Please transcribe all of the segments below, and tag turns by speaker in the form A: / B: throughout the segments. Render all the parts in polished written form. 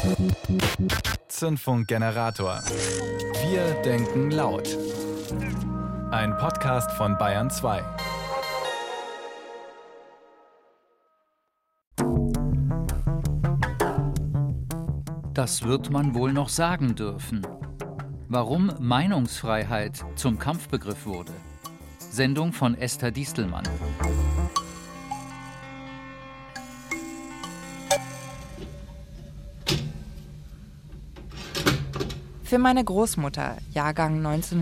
A: Zündfunkgenerator. Wir denken laut. Ein Podcast von Bayern 2.
B: Das wird man wohl noch sagen dürfen. Warum Meinungsfreiheit zum Kampfbegriff wurde. Sendung von Esther Diestelmann.
C: Für meine Großmutter, Jahrgang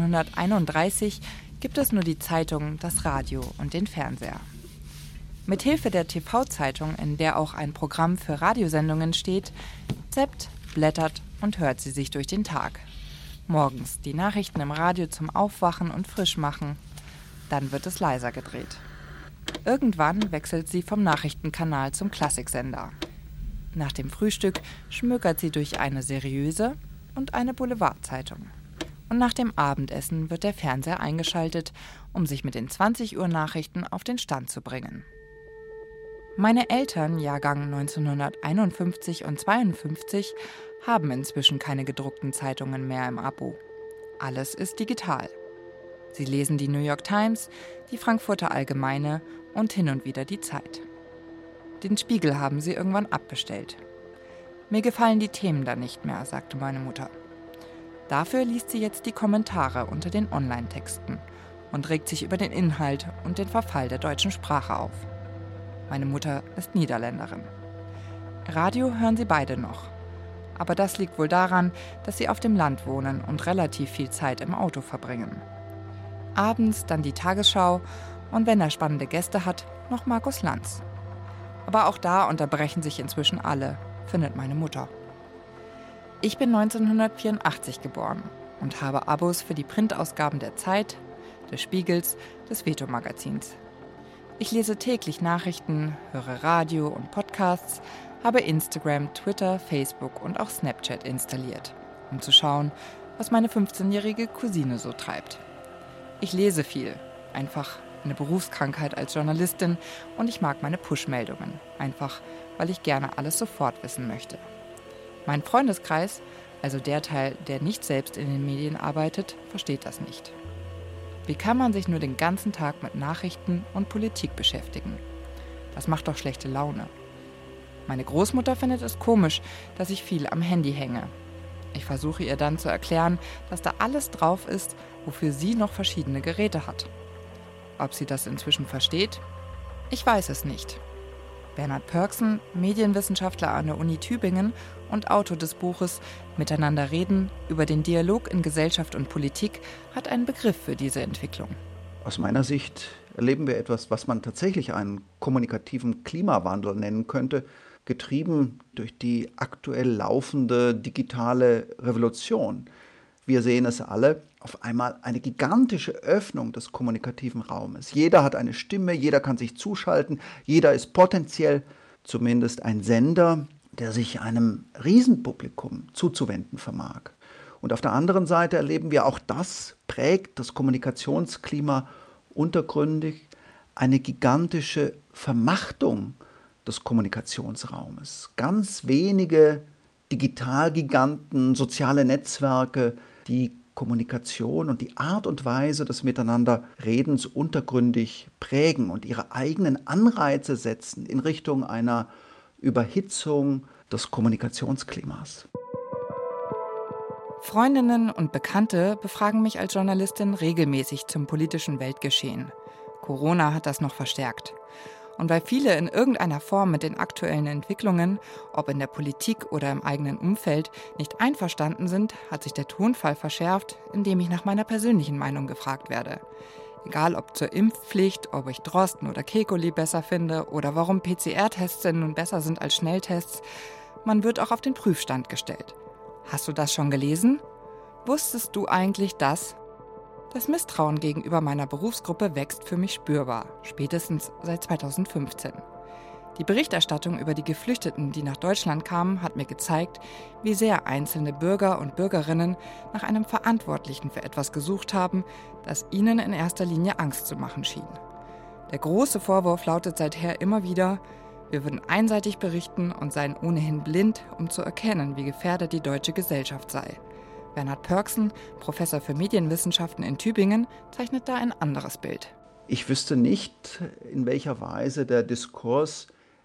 C: 1931, gibt es nur die Zeitung, das Radio und den Fernseher. Mithilfe der TV-Zeitung, in der auch ein Programm für Radiosendungen steht, zappt, blättert und hört sie sich durch den Tag. Morgens die Nachrichten im Radio zum Aufwachen und Frischmachen. Dann wird es leiser gedreht. Irgendwann wechselt sie vom Nachrichtenkanal zum Klassiksender. Nach dem Frühstück schmökert sie durch eine seriöse und eine Boulevardzeitung. Und nach dem Abendessen wird der Fernseher eingeschaltet, um sich mit den 20-Uhr-Nachrichten auf den Stand zu bringen. Meine Eltern, Jahrgang 1951 und 52, haben inzwischen keine gedruckten Zeitungen mehr im Abo. Alles ist digital. Sie lesen die New York Times, die Frankfurter Allgemeine und hin und wieder die Zeit. Den Spiegel haben sie irgendwann abbestellt. Mir gefallen die Themen da nicht mehr, sagte meine Mutter. Dafür liest sie jetzt die Kommentare unter den Online-Texten und regt sich über den Inhalt und den Verfall der deutschen Sprache auf. Meine Mutter ist Niederländerin. Radio hören sie beide noch. Aber das liegt wohl daran, dass sie auf dem Land wohnen und relativ viel Zeit im Auto verbringen. Abends dann die Tagesschau und wenn er spannende Gäste hat, noch Markus Lanz. Aber auch da unterbrechen sich inzwischen alle, findet meine Mutter. Ich bin 1984 geboren und habe Abos für die Printausgaben der Zeit, des Spiegels, des Veto-Magazins. Ich lese täglich Nachrichten, höre Radio und Podcasts, habe Instagram, Twitter, Facebook und auch Snapchat installiert, um zu schauen, was meine 15-jährige Cousine so treibt. Ich lese viel, einfach eine Berufskrankheit als Journalistin und ich mag meine Push-Meldungen, einfach weil ich gerne alles sofort wissen möchte. Mein Freundeskreis, also der Teil, der nicht selbst in den Medien arbeitet, versteht das nicht. Wie kann man sich nur den ganzen Tag mit Nachrichten und Politik beschäftigen? Das macht doch schlechte Laune. Meine Großmutter findet es komisch, dass ich viel am Handy hänge. Ich versuche ihr dann zu erklären, dass da alles drauf ist, wofür sie noch verschiedene Geräte hat. Ob sie das inzwischen versteht? Ich weiß es nicht. Bernhard Pörksen, Medienwissenschaftler an der Uni Tübingen und Autor des Buches Miteinander reden über den Dialog in Gesellschaft und Politik, hat einen Begriff für diese Entwicklung.
D: Aus meiner Sicht erleben wir etwas, was man tatsächlich einen kommunikativen Klimawandel nennen könnte, getrieben durch die aktuell laufende digitale Revolution. Wir sehen es alle, auf einmal eine gigantische Öffnung des kommunikativen Raumes. Jeder hat eine Stimme, jeder kann sich zuschalten, jeder ist potenziell zumindest ein Sender, der sich einem Riesenpublikum zuzuwenden vermag. Und auf der anderen Seite erleben wir, auch das prägt das Kommunikationsklima untergründig, eine gigantische Vermachtung des Kommunikationsraumes. Ganz wenige Digitalgiganten, soziale Netzwerke, die Kommunikation und die Art und Weise des Miteinanderredens untergründig prägen und ihre eigenen Anreize setzen in Richtung einer Überhitzung des Kommunikationsklimas.
C: Freundinnen und Bekannte befragen mich als Journalistin regelmäßig zum politischen Weltgeschehen. Corona hat das noch verstärkt. Und weil viele in irgendeiner Form mit den aktuellen Entwicklungen, ob in der Politik oder im eigenen Umfeld, nicht einverstanden sind, hat sich der Tonfall verschärft, indem ich nach meiner persönlichen Meinung gefragt werde. Egal ob zur Impfpflicht, ob ich Drosten oder Kekulé besser finde oder warum PCR-Tests denn nun besser sind als Schnelltests, man wird auch auf den Prüfstand gestellt. Hast du das schon gelesen? Wusstest du eigentlich das? Das Misstrauen gegenüber meiner Berufsgruppe wächst für mich spürbar, spätestens seit 2015. Die Berichterstattung über die Geflüchteten, die nach Deutschland kamen, hat mir gezeigt, wie sehr einzelne Bürger und Bürgerinnen nach einem Verantwortlichen für etwas gesucht haben, das ihnen in erster Linie Angst zu machen schien. Der große Vorwurf lautet seither immer wieder: Wir würden einseitig berichten und seien ohnehin blind, um zu erkennen, wie gefährdet die deutsche Gesellschaft sei. Bernhard Pörksen, Professor für Medienwissenschaften in Tübingen, zeichnet da ein anderes Bild.
D: Ich wüsste nicht, in welcher Weise der Diskurs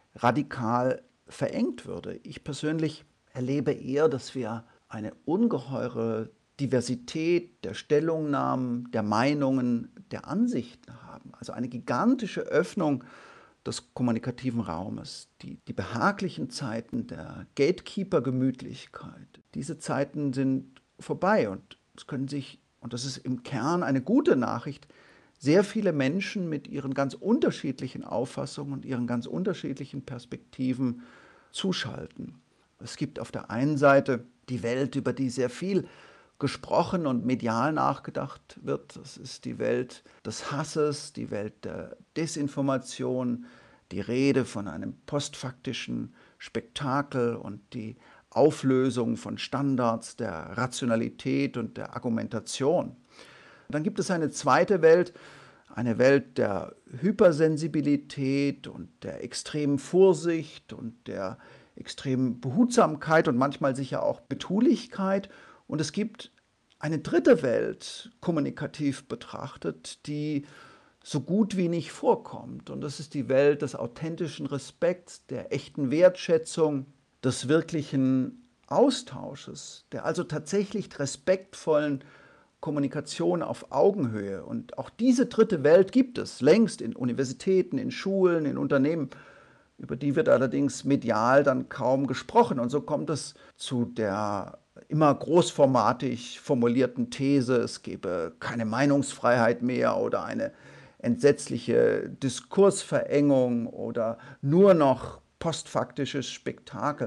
D: radikal verengt würde. Ich persönlich erlebe eher, dass wir eine ungeheure Diversität der Stellungnahmen, der Meinungen, der Ansichten haben. Also eine gigantische Öffnung des kommunikativen Raumes. Die behaglichen Zeiten der Gatekeeper-Gemütlichkeit, diese Zeiten sind vorbei und es können sich, und das ist im Kern eine gute Nachricht, sehr viele Menschen mit ihren ganz unterschiedlichen Auffassungen und ihren ganz unterschiedlichen Perspektiven zuschalten. Es gibt auf der einen Seite die Welt, über die sehr viel gesprochen und medial nachgedacht wird. Das ist die Welt des Hasses, die Welt der Desinformation, die Rede von einem postfaktischen Spektakel und die Auflösung von Standards der Rationalität und der Argumentation. Dann gibt es eine zweite Welt, eine Welt der Hypersensibilität und der extremen Vorsicht und der extremen Behutsamkeit und manchmal sicher auch Betulichkeit. Und es gibt eine dritte Welt, kommunikativ betrachtet, die so gut wie nicht vorkommt. Und das ist die Welt des authentischen Respekts, der echten Wertschätzung, des wirklichen Austausches, der also tatsächlich respektvollen Kommunikation auf Augenhöhe. Und auch diese dritte Welt gibt es längst in Universitäten, in Schulen, in Unternehmen. Über die wird allerdings medial dann kaum gesprochen. Und so kommt es zu der immer großformatig formulierten These, es gebe keine Meinungsfreiheit mehr oder eine entsetzliche Diskursverengung oder nur noch postfaktisches Spektakel.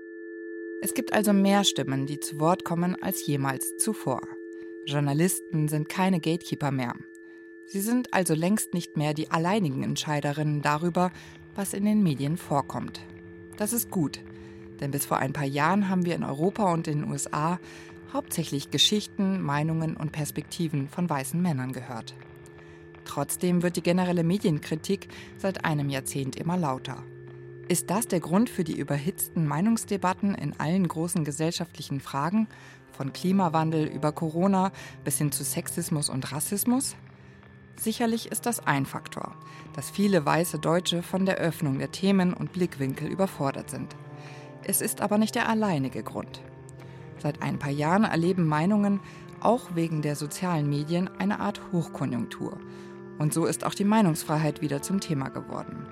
C: Es gibt also mehr Stimmen, die zu Wort kommen als jemals zuvor. Journalisten sind keine Gatekeeper mehr. Sie sind also längst nicht mehr die alleinigen Entscheiderinnen darüber, was in den Medien vorkommt. Das ist gut, denn bis vor ein paar Jahren haben wir in Europa und in den USA hauptsächlich Geschichten, Meinungen und Perspektiven von weißen Männern gehört. Trotzdem wird die generelle Medienkritik seit einem Jahrzehnt immer lauter. Ist das der Grund für die überhitzten Meinungsdebatten in allen großen gesellschaftlichen Fragen, von Klimawandel über Corona bis hin zu Sexismus und Rassismus? Sicherlich ist das ein Faktor, dass viele weiße Deutsche von der Öffnung der Themen und Blickwinkel überfordert sind. Es ist aber nicht der alleinige Grund. Seit ein paar Jahren erleben Meinungen auch wegen der sozialen Medien eine Art Hochkonjunktur. Und so ist auch die Meinungsfreiheit wieder zum Thema geworden.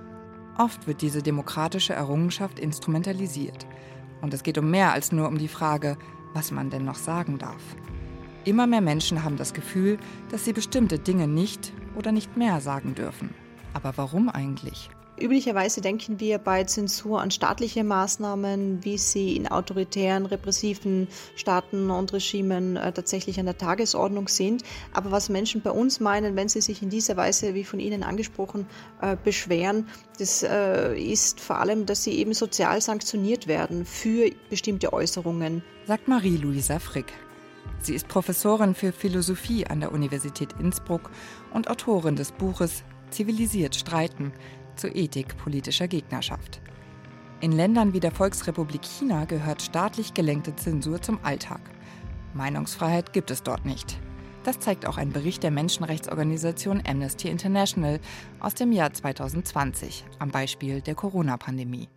C: Oft wird diese demokratische Errungenschaft instrumentalisiert. Und es geht um mehr als nur um die Frage, was man denn noch sagen darf. Immer mehr Menschen haben das Gefühl, dass sie bestimmte Dinge nicht oder nicht mehr sagen dürfen. Aber warum eigentlich?
E: Üblicherweise denken wir bei Zensur an staatliche Maßnahmen, wie sie in autoritären, repressiven Staaten und Regimen tatsächlich an der Tagesordnung sind. Aber was Menschen bei uns meinen, wenn sie sich in dieser Weise, wie von Ihnen angesprochen, beschweren, das ist vor allem, dass sie eben sozial sanktioniert werden für bestimmte Äußerungen.
C: Sagt Marie-Louisa Frick. Sie ist Professorin für Philosophie an der Universität Innsbruck und Autorin des Buches Zivilisiert streiten zur Ethik politischer Gegnerschaft. In Ländern wie der Volksrepublik China gehört staatlich gelenkte Zensur zum Alltag. Meinungsfreiheit gibt es dort nicht. Das zeigt auch ein Bericht der Menschenrechtsorganisation Amnesty International aus dem Jahr 2020 am Beispiel der Corona-Pandemie.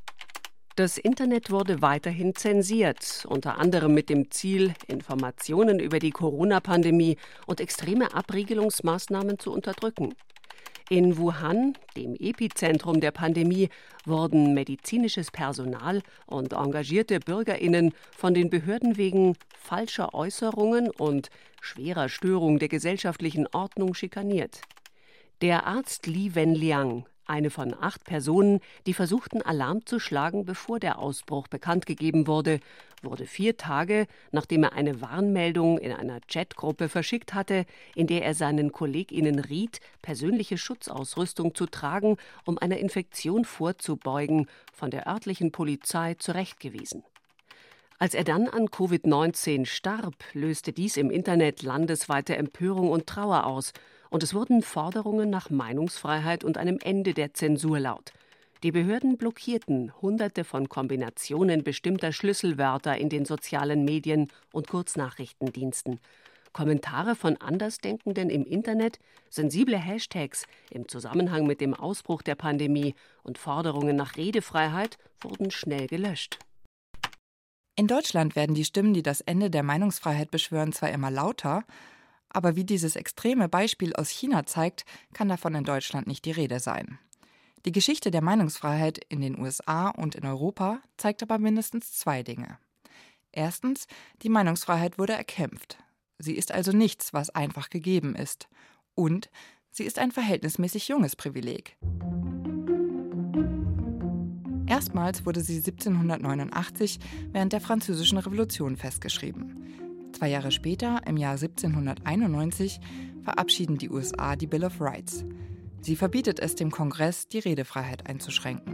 F: Das Internet wurde weiterhin zensiert, unter anderem mit dem Ziel, Informationen über die Corona-Pandemie und extreme Abriegelungsmaßnahmen zu unterdrücken. In Wuhan, dem Epizentrum der Pandemie, wurden medizinisches Personal und engagierte BürgerInnen von den Behörden wegen falscher Äußerungen und schwerer Störung der gesellschaftlichen Ordnung schikaniert. Der Arzt Li Wenliang, eine von 8 Personen, die versuchten, Alarm zu schlagen, bevor der Ausbruch bekannt gegeben wurde, wurde 4 Tage, nachdem er eine Warnmeldung in einer Chatgruppe verschickt hatte, in der er seinen KollegInnen riet, persönliche Schutzausrüstung zu tragen, um einer Infektion vorzubeugen, von der örtlichen Polizei zurechtgewiesen. Als er dann an Covid-19 starb, löste dies im Internet landesweite Empörung und Trauer aus, und es wurden Forderungen nach Meinungsfreiheit und einem Ende der Zensur laut. Die Behörden blockierten Hunderte von Kombinationen bestimmter Schlüsselwörter in den sozialen Medien und Kurznachrichtendiensten. Kommentare von Andersdenkenden im Internet, sensible Hashtags im Zusammenhang mit dem Ausbruch der Pandemie und Forderungen nach Redefreiheit wurden schnell gelöscht.
C: In Deutschland werden die Stimmen, die das Ende der Meinungsfreiheit beschwören, zwar immer lauter, aber wie dieses extreme Beispiel aus China zeigt, kann davon in Deutschland nicht die Rede sein. Die Geschichte der Meinungsfreiheit in den USA und in Europa zeigt aber mindestens zwei Dinge. Erstens, die Meinungsfreiheit wurde erkämpft. Sie ist also nichts, was einfach gegeben ist. Und sie ist ein verhältnismäßig junges Privileg. Erstmals wurde sie 1789 während der Französischen Revolution festgeschrieben. 2 Jahre später, im Jahr 1791, verabschieden die USA die Bill of Rights. Sie verbietet es dem Kongress, die Redefreiheit einzuschränken.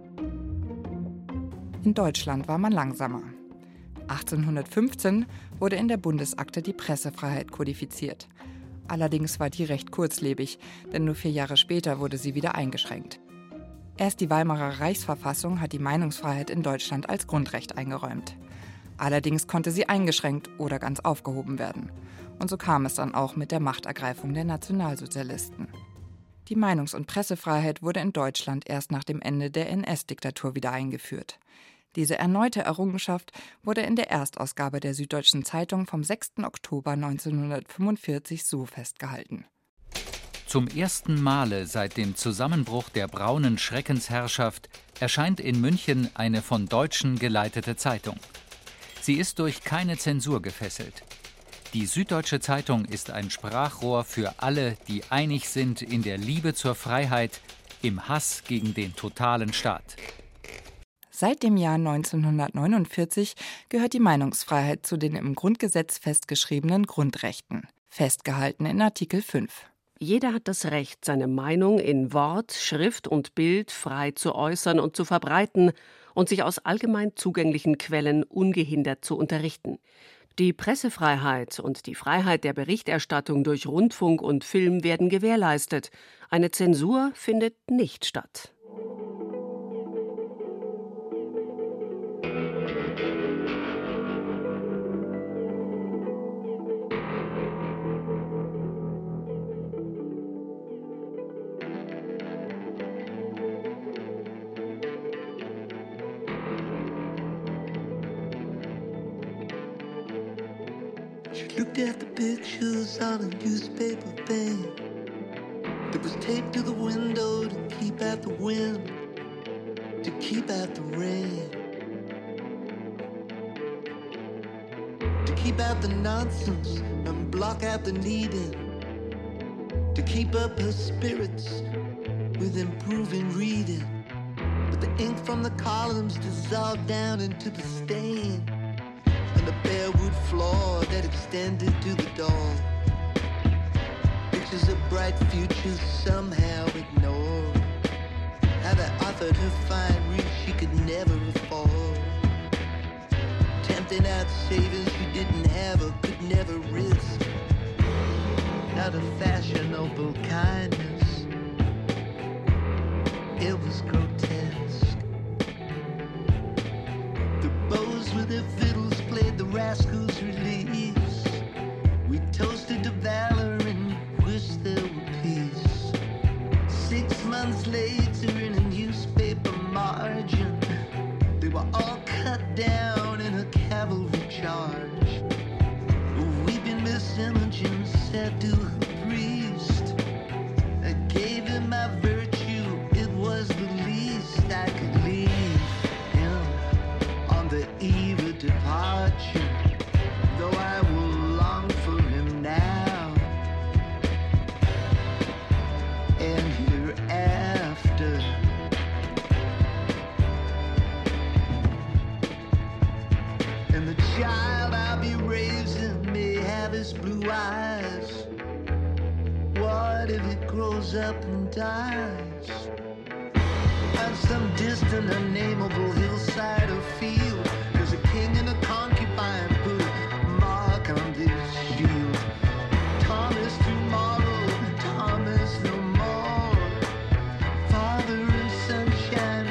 C: In Deutschland war man langsamer. 1815 wurde in der Bundesakte die Pressefreiheit kodifiziert. Allerdings war die recht kurzlebig, denn nur 4 Jahre später wurde sie wieder eingeschränkt. Erst die Weimarer Reichsverfassung hat die Meinungsfreiheit in Deutschland als Grundrecht eingeräumt. Allerdings konnte sie eingeschränkt oder ganz aufgehoben werden. Und so kam es dann auch mit der Machtergreifung der Nationalsozialisten. Die Meinungs- und Pressefreiheit wurde in Deutschland erst nach dem Ende der NS-Diktatur wieder eingeführt. Diese erneute Errungenschaft wurde in der Erstausgabe der Süddeutschen Zeitung vom 6. Oktober 1945 so festgehalten.
B: Zum ersten Male seit dem Zusammenbruch der braunen Schreckensherrschaft erscheint in München eine von Deutschen geleitete Zeitung. Sie ist durch keine Zensur gefesselt. Die Süddeutsche Zeitung ist ein Sprachrohr für alle, die einig sind in der Liebe zur Freiheit, im Hass gegen den totalen Staat.
C: Seit dem Jahr 1949 gehört die Meinungsfreiheit zu den im Grundgesetz festgeschriebenen Grundrechten, festgehalten in Artikel 5.
F: Jeder hat das Recht, seine Meinung in Wort, Schrift und Bild frei zu äußern und zu verbreiten und sich aus allgemein zugänglichen Quellen ungehindert zu unterrichten. Die Pressefreiheit und die Freiheit der Berichterstattung durch Rundfunk und Film werden gewährleistet. Eine Zensur findet nicht statt.
G: She looked at the pictures on a newspaper thing that was taped to the window to keep out the wind, to keep out the rain, to keep out the nonsense and block out the needing, to keep up her spirits with improving reading. But the ink from the columns dissolved down into the stain, and the bare wood floor that extended to the door. Pictures of bright futures somehow ignored. How they offered her fine roof she could never afford. Tempting out savings she didn't have or could never risk. Not a fashionable kindness. It was grotesque. The bows with their fiddles played the rascals' release. We toasted to valor and wished there were peace. 6 months later in a newspaper margin, they were all cut down in a cavalry charge. Weeping Miss Imogen said to her priest, I gave him my virtue, it was the least I could leave him on the eve of departure, though I will long for him now and hereafter. And the child I'll be raising may have his blue eyes. What if it grows up and dies on some distant, unnameable hillside or field? There's a king and a concubine put a mark on this shield. Thomas tomorrow, Thomas no more. Father and sunshine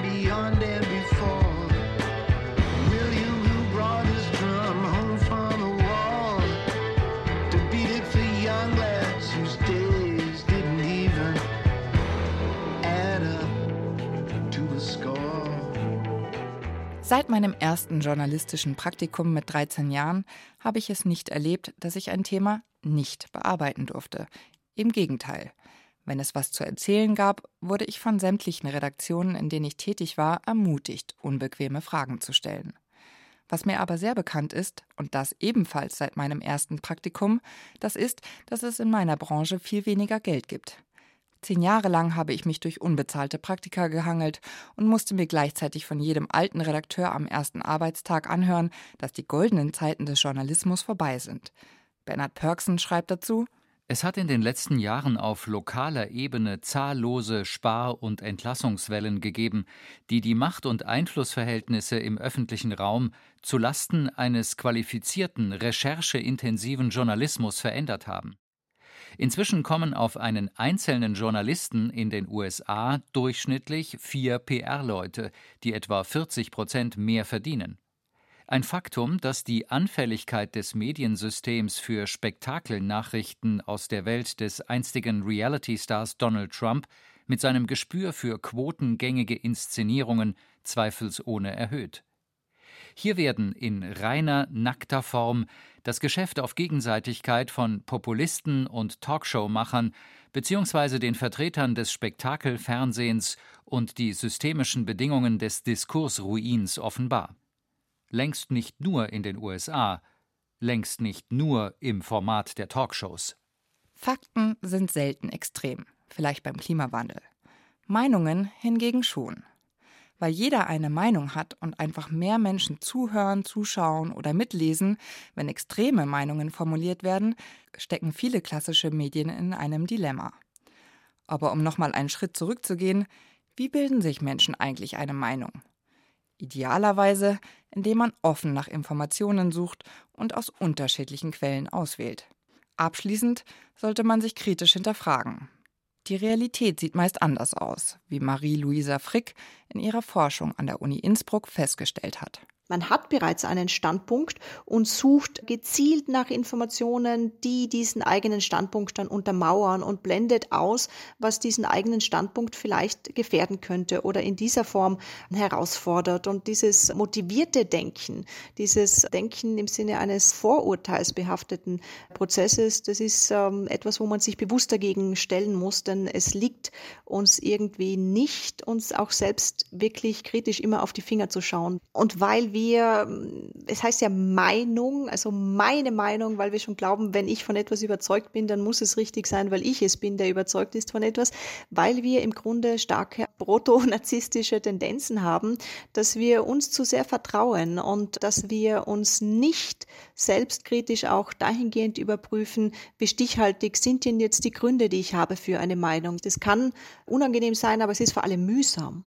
C: Seit meinem ersten journalistischen Praktikum mit 13 Jahren habe ich es nicht erlebt, dass ich ein Thema nicht bearbeiten durfte. Im Gegenteil. Wenn es was zu erzählen gab, wurde ich von sämtlichen Redaktionen, in denen ich tätig war, ermutigt, unbequeme Fragen zu stellen. Was mir aber sehr bekannt ist, und das ebenfalls seit meinem ersten Praktikum, das ist, dass es in meiner Branche viel weniger Geld gibt. 10 Jahre lang habe ich mich durch unbezahlte Praktika gehangelt und musste mir gleichzeitig von jedem alten Redakteur am ersten Arbeitstag anhören, dass die goldenen Zeiten des Journalismus vorbei sind. Bernhard Pörksen schreibt dazu:
B: Es hat in den letzten Jahren auf lokaler Ebene zahllose Spar- und Entlassungswellen gegeben, die die Macht- und Einflussverhältnisse im öffentlichen Raum zulasten eines qualifizierten, rechercheintensiven Journalismus verändert haben. Inzwischen kommen auf einen einzelnen Journalisten in den USA durchschnittlich 4 PR-Leute, die etwa 40% mehr verdienen. Ein Faktum, das die Anfälligkeit des Mediensystems für Spektakelnachrichten aus der Welt des einstigen Reality-Stars Donald Trump mit seinem Gespür für quotengängige Inszenierungen zweifelsohne erhöht. Hier werden in reiner, nackter Form das Geschäft auf Gegenseitigkeit von Populisten und Talkshow-Machern bzw. den Vertretern des Spektakelfernsehens und die systemischen Bedingungen des Diskursruins offenbar. Längst nicht nur in den USA, längst nicht nur im Format der Talkshows.
C: Fakten sind selten extrem, vielleicht beim Klimawandel. Meinungen hingegen schon. Weil jeder eine Meinung hat und einfach mehr Menschen zuhören, zuschauen oder mitlesen, wenn extreme Meinungen formuliert werden, stecken viele klassische Medien in einem Dilemma. Aber um nochmal einen Schritt zurückzugehen, wie bilden sich Menschen eigentlich eine Meinung? Idealerweise, indem man offen nach Informationen sucht und aus unterschiedlichen Quellen auswählt. Abschließend sollte man sich kritisch hinterfragen. Die Realität sieht meist anders aus, wie Marie-Louisa Frick in ihrer Forschung an der Uni Innsbruck festgestellt hat.
E: Man hat bereits einen Standpunkt und sucht gezielt nach Informationen, die diesen eigenen Standpunkt dann untermauern und blendet aus, was diesen eigenen Standpunkt vielleicht gefährden könnte oder in dieser Form herausfordert. Und dieses motivierte Denken, dieses Denken im Sinne eines vorurteilsbehafteten Prozesses, das ist etwas, wo man sich bewusst dagegen stellen muss, denn es liegt uns irgendwie nicht, uns auch selbst wirklich kritisch immer auf die Finger zu schauen. Und weil es heißt ja Meinung, also meine Meinung, weil wir schon glauben, wenn ich von etwas überzeugt bin, dann muss es richtig sein, weil ich es bin, der überzeugt ist von etwas, weil wir im Grunde starke proto-narzisstische Tendenzen haben, dass wir uns zu sehr vertrauen und dass wir uns nicht selbstkritisch auch dahingehend überprüfen, wie stichhaltig sind denn jetzt die Gründe, die ich habe für eine Meinung. Das kann unangenehm sein, aber es ist vor allem mühsam.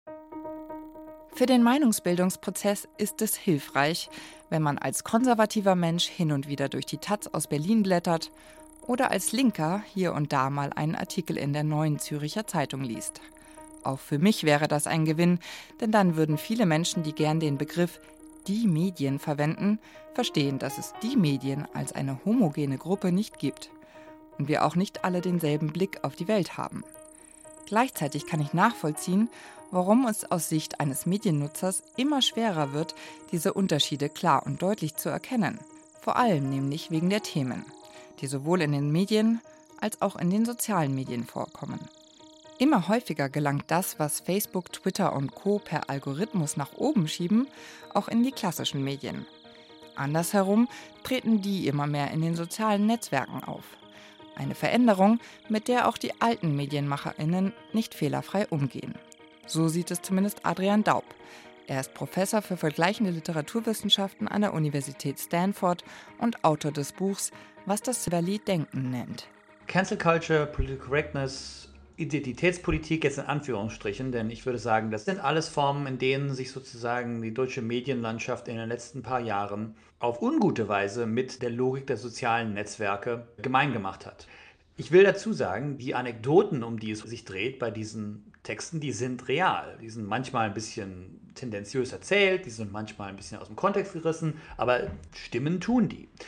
C: Für den Meinungsbildungsprozess ist es hilfreich, wenn man als konservativer Mensch hin und wieder durch die Taz aus Berlin blättert oder als Linker hier und da mal einen Artikel in der Neuen Zürcher Zeitung liest. Auch für mich wäre das ein Gewinn, denn dann würden viele Menschen, die gern den Begriff die Medien verwenden, verstehen, dass es die Medien als eine homogene Gruppe nicht gibt und wir auch nicht alle denselben Blick auf die Welt haben. Gleichzeitig kann ich nachvollziehen, warum es aus Sicht eines Mediennutzers immer schwerer wird, diese Unterschiede klar und deutlich zu erkennen. Vor allem nämlich wegen der Themen, die sowohl in den Medien als auch in den sozialen Medien vorkommen. Immer häufiger gelangt das, was Facebook, Twitter und Co. per Algorithmus nach oben schieben, auch in die klassischen Medien. Andersherum treten die immer mehr in den sozialen Netzwerken auf. Eine Veränderung, mit der auch die alten MedienmacherInnen nicht fehlerfrei umgehen. So sieht es zumindest Adrian Daub. Er ist Professor für vergleichende Literaturwissenschaften an der Universität Stanford und Autor des Buchs Was das Silberli-Denken nennt.
H: Cancel Culture, Political Correctness, Identitätspolitik jetzt in Anführungsstrichen, denn ich würde sagen, das sind alles Formen, in denen sich sozusagen die deutsche Medienlandschaft in den letzten paar Jahren auf ungute Weise mit der Logik der sozialen Netzwerke gemein gemacht hat. Ich will dazu sagen, die Anekdoten, um die es sich dreht bei diesen Texten, die sind real. Die sind manchmal ein bisschen tendenziös erzählt, die sind manchmal ein bisschen aus dem Kontext gerissen, aber stimmen tun die.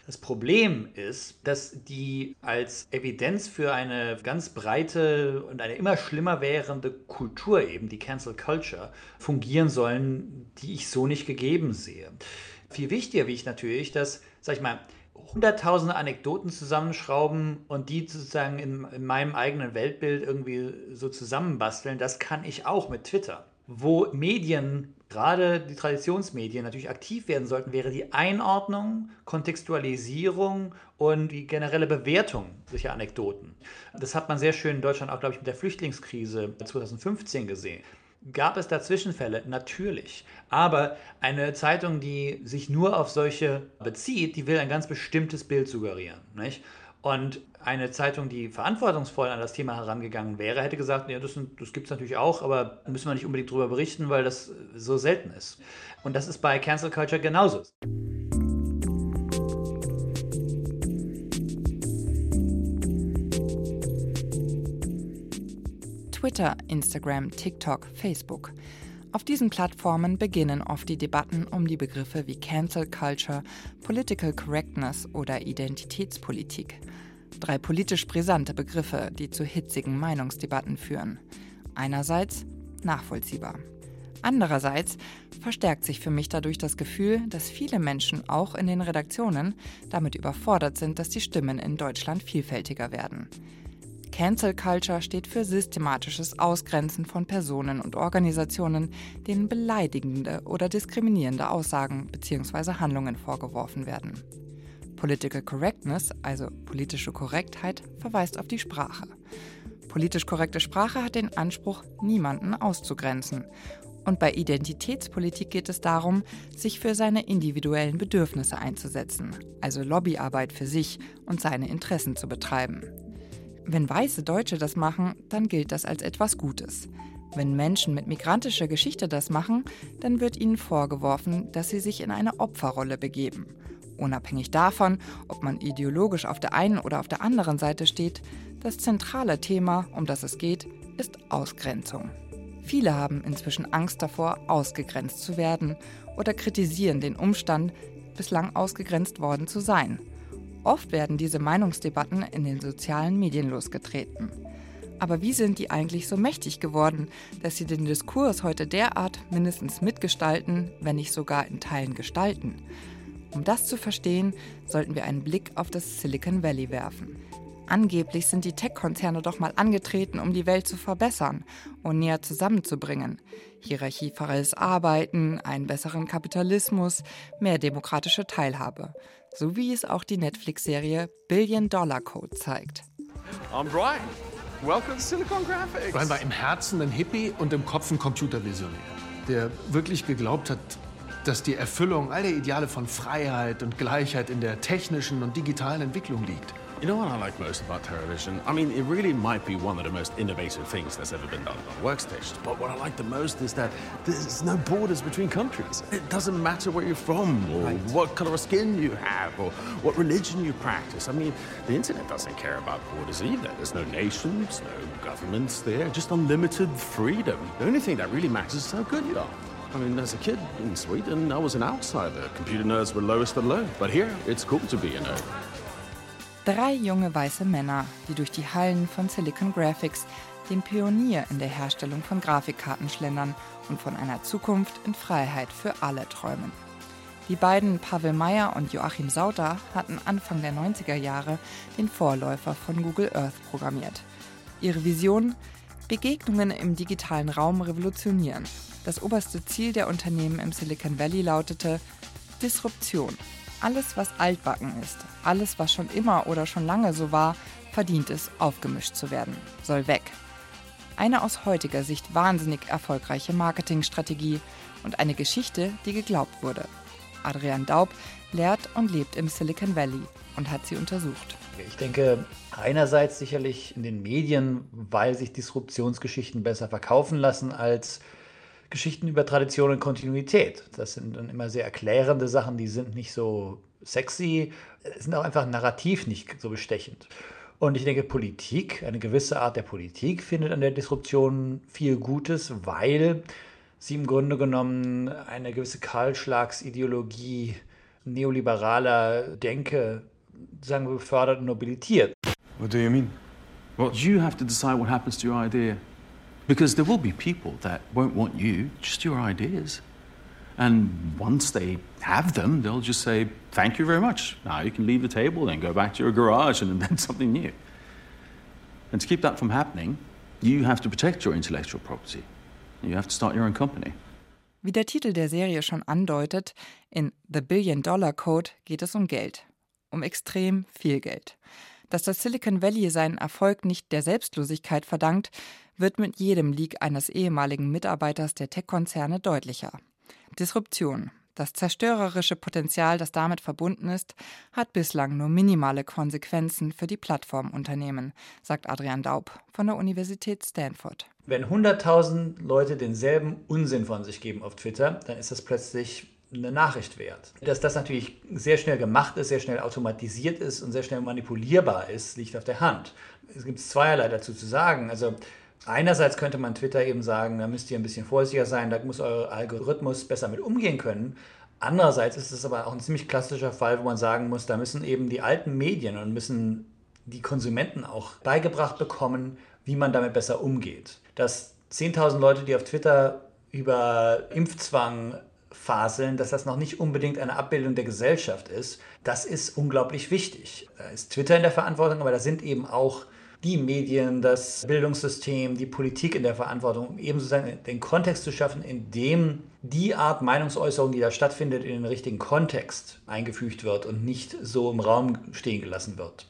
H: Das Problem ist, dass die als Evidenz für eine ganz breite und eine immer schlimmer werdende Kultur eben, die Cancel Culture, fungieren sollen, die ich so nicht gegeben sehe. Viel wichtiger wie ich natürlich, dass, sag ich mal, hunderttausende Anekdoten zusammenschrauben und die sozusagen in meinem eigenen Weltbild irgendwie so zusammenbasteln, das kann ich auch mit Twitter. Wo Medien, gerade die Traditionsmedien, natürlich aktiv werden sollten, wäre die Einordnung, Kontextualisierung und die generelle Bewertung solcher Anekdoten. Das hat man sehr schön in Deutschland auch, glaube ich, mit der Flüchtlingskrise 2015 gesehen. Gab es da Zwischenfälle? Natürlich. Aber eine Zeitung, die sich nur auf solche bezieht, die will ein ganz bestimmtes Bild suggerieren, nicht? Und eine Zeitung, die verantwortungsvoll an das Thema herangegangen wäre, hätte gesagt, ja, das gibt es natürlich auch, aber müssen wir nicht unbedingt darüber berichten, weil das so selten ist. Und das ist bei Cancel Culture genauso.
C: Twitter, Instagram, TikTok, Facebook. Auf diesen Plattformen beginnen oft die Debatten um die Begriffe wie Cancel Culture, Political Correctness oder Identitätspolitik. 3 politisch brisante Begriffe, die zu hitzigen Meinungsdebatten führen. Einerseits nachvollziehbar. Andererseits verstärkt sich für mich dadurch das Gefühl, dass viele Menschen auch in den Redaktionen damit überfordert sind, dass die Stimmen in Deutschland vielfältiger werden. Cancel Culture steht für systematisches Ausgrenzen von Personen und Organisationen, denen beleidigende oder diskriminierende Aussagen bzw. Handlungen vorgeworfen werden. Political Correctness, also politische Korrektheit, verweist auf die Sprache. Politisch korrekte Sprache hat den Anspruch, niemanden auszugrenzen. Und bei Identitätspolitik geht es darum, sich für seine individuellen Bedürfnisse einzusetzen, also Lobbyarbeit für sich und seine Interessen zu betreiben. Wenn weiße Deutsche das machen, dann gilt das als etwas Gutes. Wenn Menschen mit migrantischer Geschichte das machen, dann wird ihnen vorgeworfen, dass sie sich in eine Opferrolle begeben. Unabhängig davon, ob man ideologisch auf der einen oder auf der anderen Seite steht, das zentrale Thema, um das es geht, ist Ausgrenzung. Viele haben inzwischen Angst davor, ausgegrenzt zu werden oder kritisieren den Umstand, bislang ausgegrenzt worden zu sein. Oft werden diese Meinungsdebatten in den sozialen Medien losgetreten. Aber wie sind die eigentlich so mächtig geworden, dass sie den Diskurs heute derart mindestens mitgestalten, wenn nicht sogar in Teilen gestalten? Um das zu verstehen, sollten wir einen Blick auf das Silicon Valley werfen. Angeblich sind die Tech-Konzerne doch mal angetreten, um die Welt zu verbessern und näher zusammenzubringen. Hierarchiefreies Arbeiten, einen besseren Kapitalismus, mehr demokratische Teilhabe. So wie es auch die Netflix-Serie Billion Dollar Code zeigt.
I: I'm Brian. Welcome to Silicon Graphics.
J: Brian war im Herzen ein Hippie und im Kopf ein Computervisionär, der wirklich geglaubt hat, dass die Erfüllung all der Ideale von Freiheit und Gleichheit in der technischen und digitalen Entwicklung liegt.
I: You know what I like most about television? I mean, it really might be one of the most innovative things that's ever been done on workstations. But what I like the most is that there's no borders between countries. It doesn't matter where you're from, or what color of skin you have, or what religion you practice. I mean, the internet doesn't care about borders either. There's no nations, no governments there, just unlimited freedom. The only thing that really matters is how good you are. I mean, as a kid in Sweden, I was an outsider. Computer nerds were lowest of low. But here, it's cool to be a nerd.
C: 3 junge weiße Männer, die durch die Hallen von Silicon Graphics, dem Pionier in der Herstellung von Grafikkarten, schlendern und von einer Zukunft in Freiheit für alle träumen. Die beiden Pavel Meyer und Joachim Sauter hatten Anfang der 90er Jahre den Vorläufer von Google Earth programmiert. Ihre Vision: Begegnungen im digitalen Raum revolutionieren. Das oberste Ziel der Unternehmen im Silicon Valley lautete Disruption. Alles, was altbacken ist, alles, was schon immer oder schon lange so war, verdient es, aufgemischt zu werden, soll weg. Eine aus heutiger Sicht wahnsinnig erfolgreiche Marketingstrategie und eine Geschichte, die geglaubt wurde. Adrian Daub lehrt und lebt im Silicon Valley und hat sie untersucht.
H: Ich denke, einerseits sicherlich in den Medien, weil sich Disruptionsgeschichten besser verkaufen lassen als Geschichten über Tradition und Kontinuität. Das sind dann immer sehr erklärende Sachen, die sind nicht so sexy, sind auch einfach narrativ nicht so bestechend. Und ich denke, Politik, eine gewisse Art der Politik findet an der Disruption viel Gutes, weil sie im Grunde genommen eine gewisse Kahlschlagsideologie neoliberaler Denke, sagen wir, fördert und nobilitiert.
I: What do you mean? Well, you have to decide what happens to your idea. Because there will be people that won't want you, just your ideas. And once they have them, they'll just say, thank you very much. Now you can leave the table and go back to your garage and invent something new. And to keep that from happening, you have to protect your intellectual property. You have to start your own company.
C: Wie der Titel der Serie schon andeutet, in The Billion-Dollar Code geht es um Geld. Um extrem viel Geld. Dass das Silicon Valley seinen Erfolg nicht der Selbstlosigkeit verdankt, wird mit jedem Leak eines ehemaligen Mitarbeiters der Tech-Konzerne deutlicher. Disruption, das zerstörerische Potenzial, das damit verbunden ist, hat bislang nur minimale Konsequenzen für die Plattformunternehmen, sagt Adrian Daub von der Universität Stanford.
H: Wenn 100.000 Leute denselben Unsinn von sich geben auf Twitter, dann ist das plötzlich eine Nachricht wert. Dass das natürlich sehr schnell gemacht ist, sehr schnell automatisiert ist und sehr schnell manipulierbar ist, liegt auf der Hand. Es gibt zweierlei dazu zu sagen. Also einerseits könnte man Twitter eben sagen, da müsst ihr ein bisschen vorsichtiger sein, da muss euer Algorithmus besser mit umgehen können. Andererseits ist es aber auch ein ziemlich klassischer Fall, wo man sagen muss, da müssen eben die alten Medien und müssen die Konsumenten auch beigebracht bekommen, wie man damit besser umgeht. Dass 10.000 Leute, die auf Twitter über Impfzwang faseln, dass das noch nicht unbedingt eine Abbildung der Gesellschaft ist, das ist unglaublich wichtig. Da ist Twitter in der Verantwortung, aber da sind eben auch die Medien, das Bildungssystem, die Politik in der Verantwortung, um eben sozusagen den Kontext zu schaffen, in dem die Art Meinungsäußerung, die da stattfindet, in den richtigen Kontext eingefügt wird und nicht so im Raum stehen gelassen wird.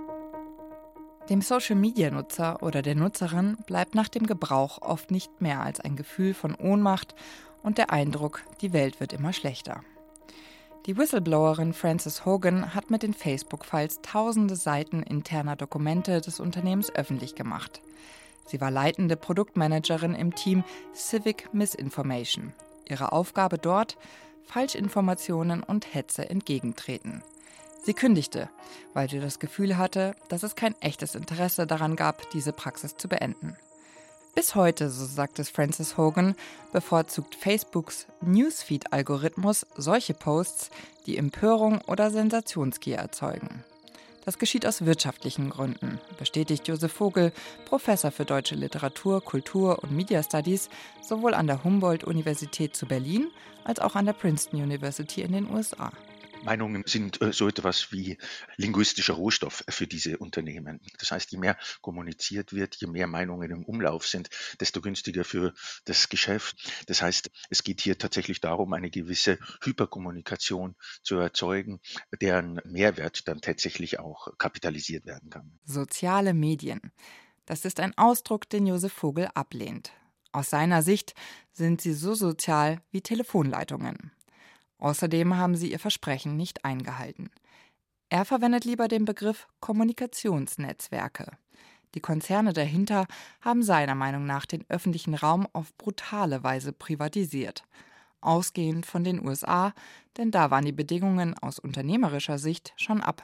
C: Dem Social-Media-Nutzer oder der Nutzerin bleibt nach dem Gebrauch oft nicht mehr als ein Gefühl von Ohnmacht und der Eindruck, die Welt wird immer schlechter. Die Whistleblowerin Frances Hogan hat mit den Facebook-Files tausende Seiten interner Dokumente des Unternehmens öffentlich gemacht. Sie war leitende Produktmanagerin im Team Civic Misinformation. Ihre Aufgabe dort: Falschinformationen und Hetze entgegentreten. Sie kündigte, weil sie das Gefühl hatte, dass es kein echtes Interesse daran gab, diese Praxis zu beenden. Bis heute, so sagt es Frances Hogan, bevorzugt Facebooks Newsfeed-Algorithmus solche Posts, die Empörung oder Sensationsgier erzeugen. Das geschieht aus wirtschaftlichen Gründen, bestätigt Josef Vogel, Professor für deutsche Literatur, Kultur und Media Studies, sowohl an der Humboldt-Universität zu Berlin als auch an der Princeton University in den USA.
K: Meinungen sind so etwas wie linguistischer Rohstoff für diese Unternehmen. Das heißt, je mehr kommuniziert wird, je mehr Meinungen im Umlauf sind, desto günstiger für das Geschäft. Das heißt, es geht hier tatsächlich darum, eine gewisse Hyperkommunikation zu erzeugen, deren Mehrwert dann tatsächlich auch kapitalisiert werden kann.
C: Soziale Medien. Das ist ein Ausdruck, den Josef Vogel ablehnt. Aus seiner Sicht sind sie so sozial wie Telefonleitungen. Außerdem haben sie ihr Versprechen nicht eingehalten. Er verwendet lieber den Begriff Kommunikationsnetzwerke. Die Konzerne dahinter haben seiner Meinung nach den öffentlichen Raum auf brutale Weise privatisiert. Ausgehend von den USA, denn da waren die Bedingungen aus unternehmerischer Sicht schon ab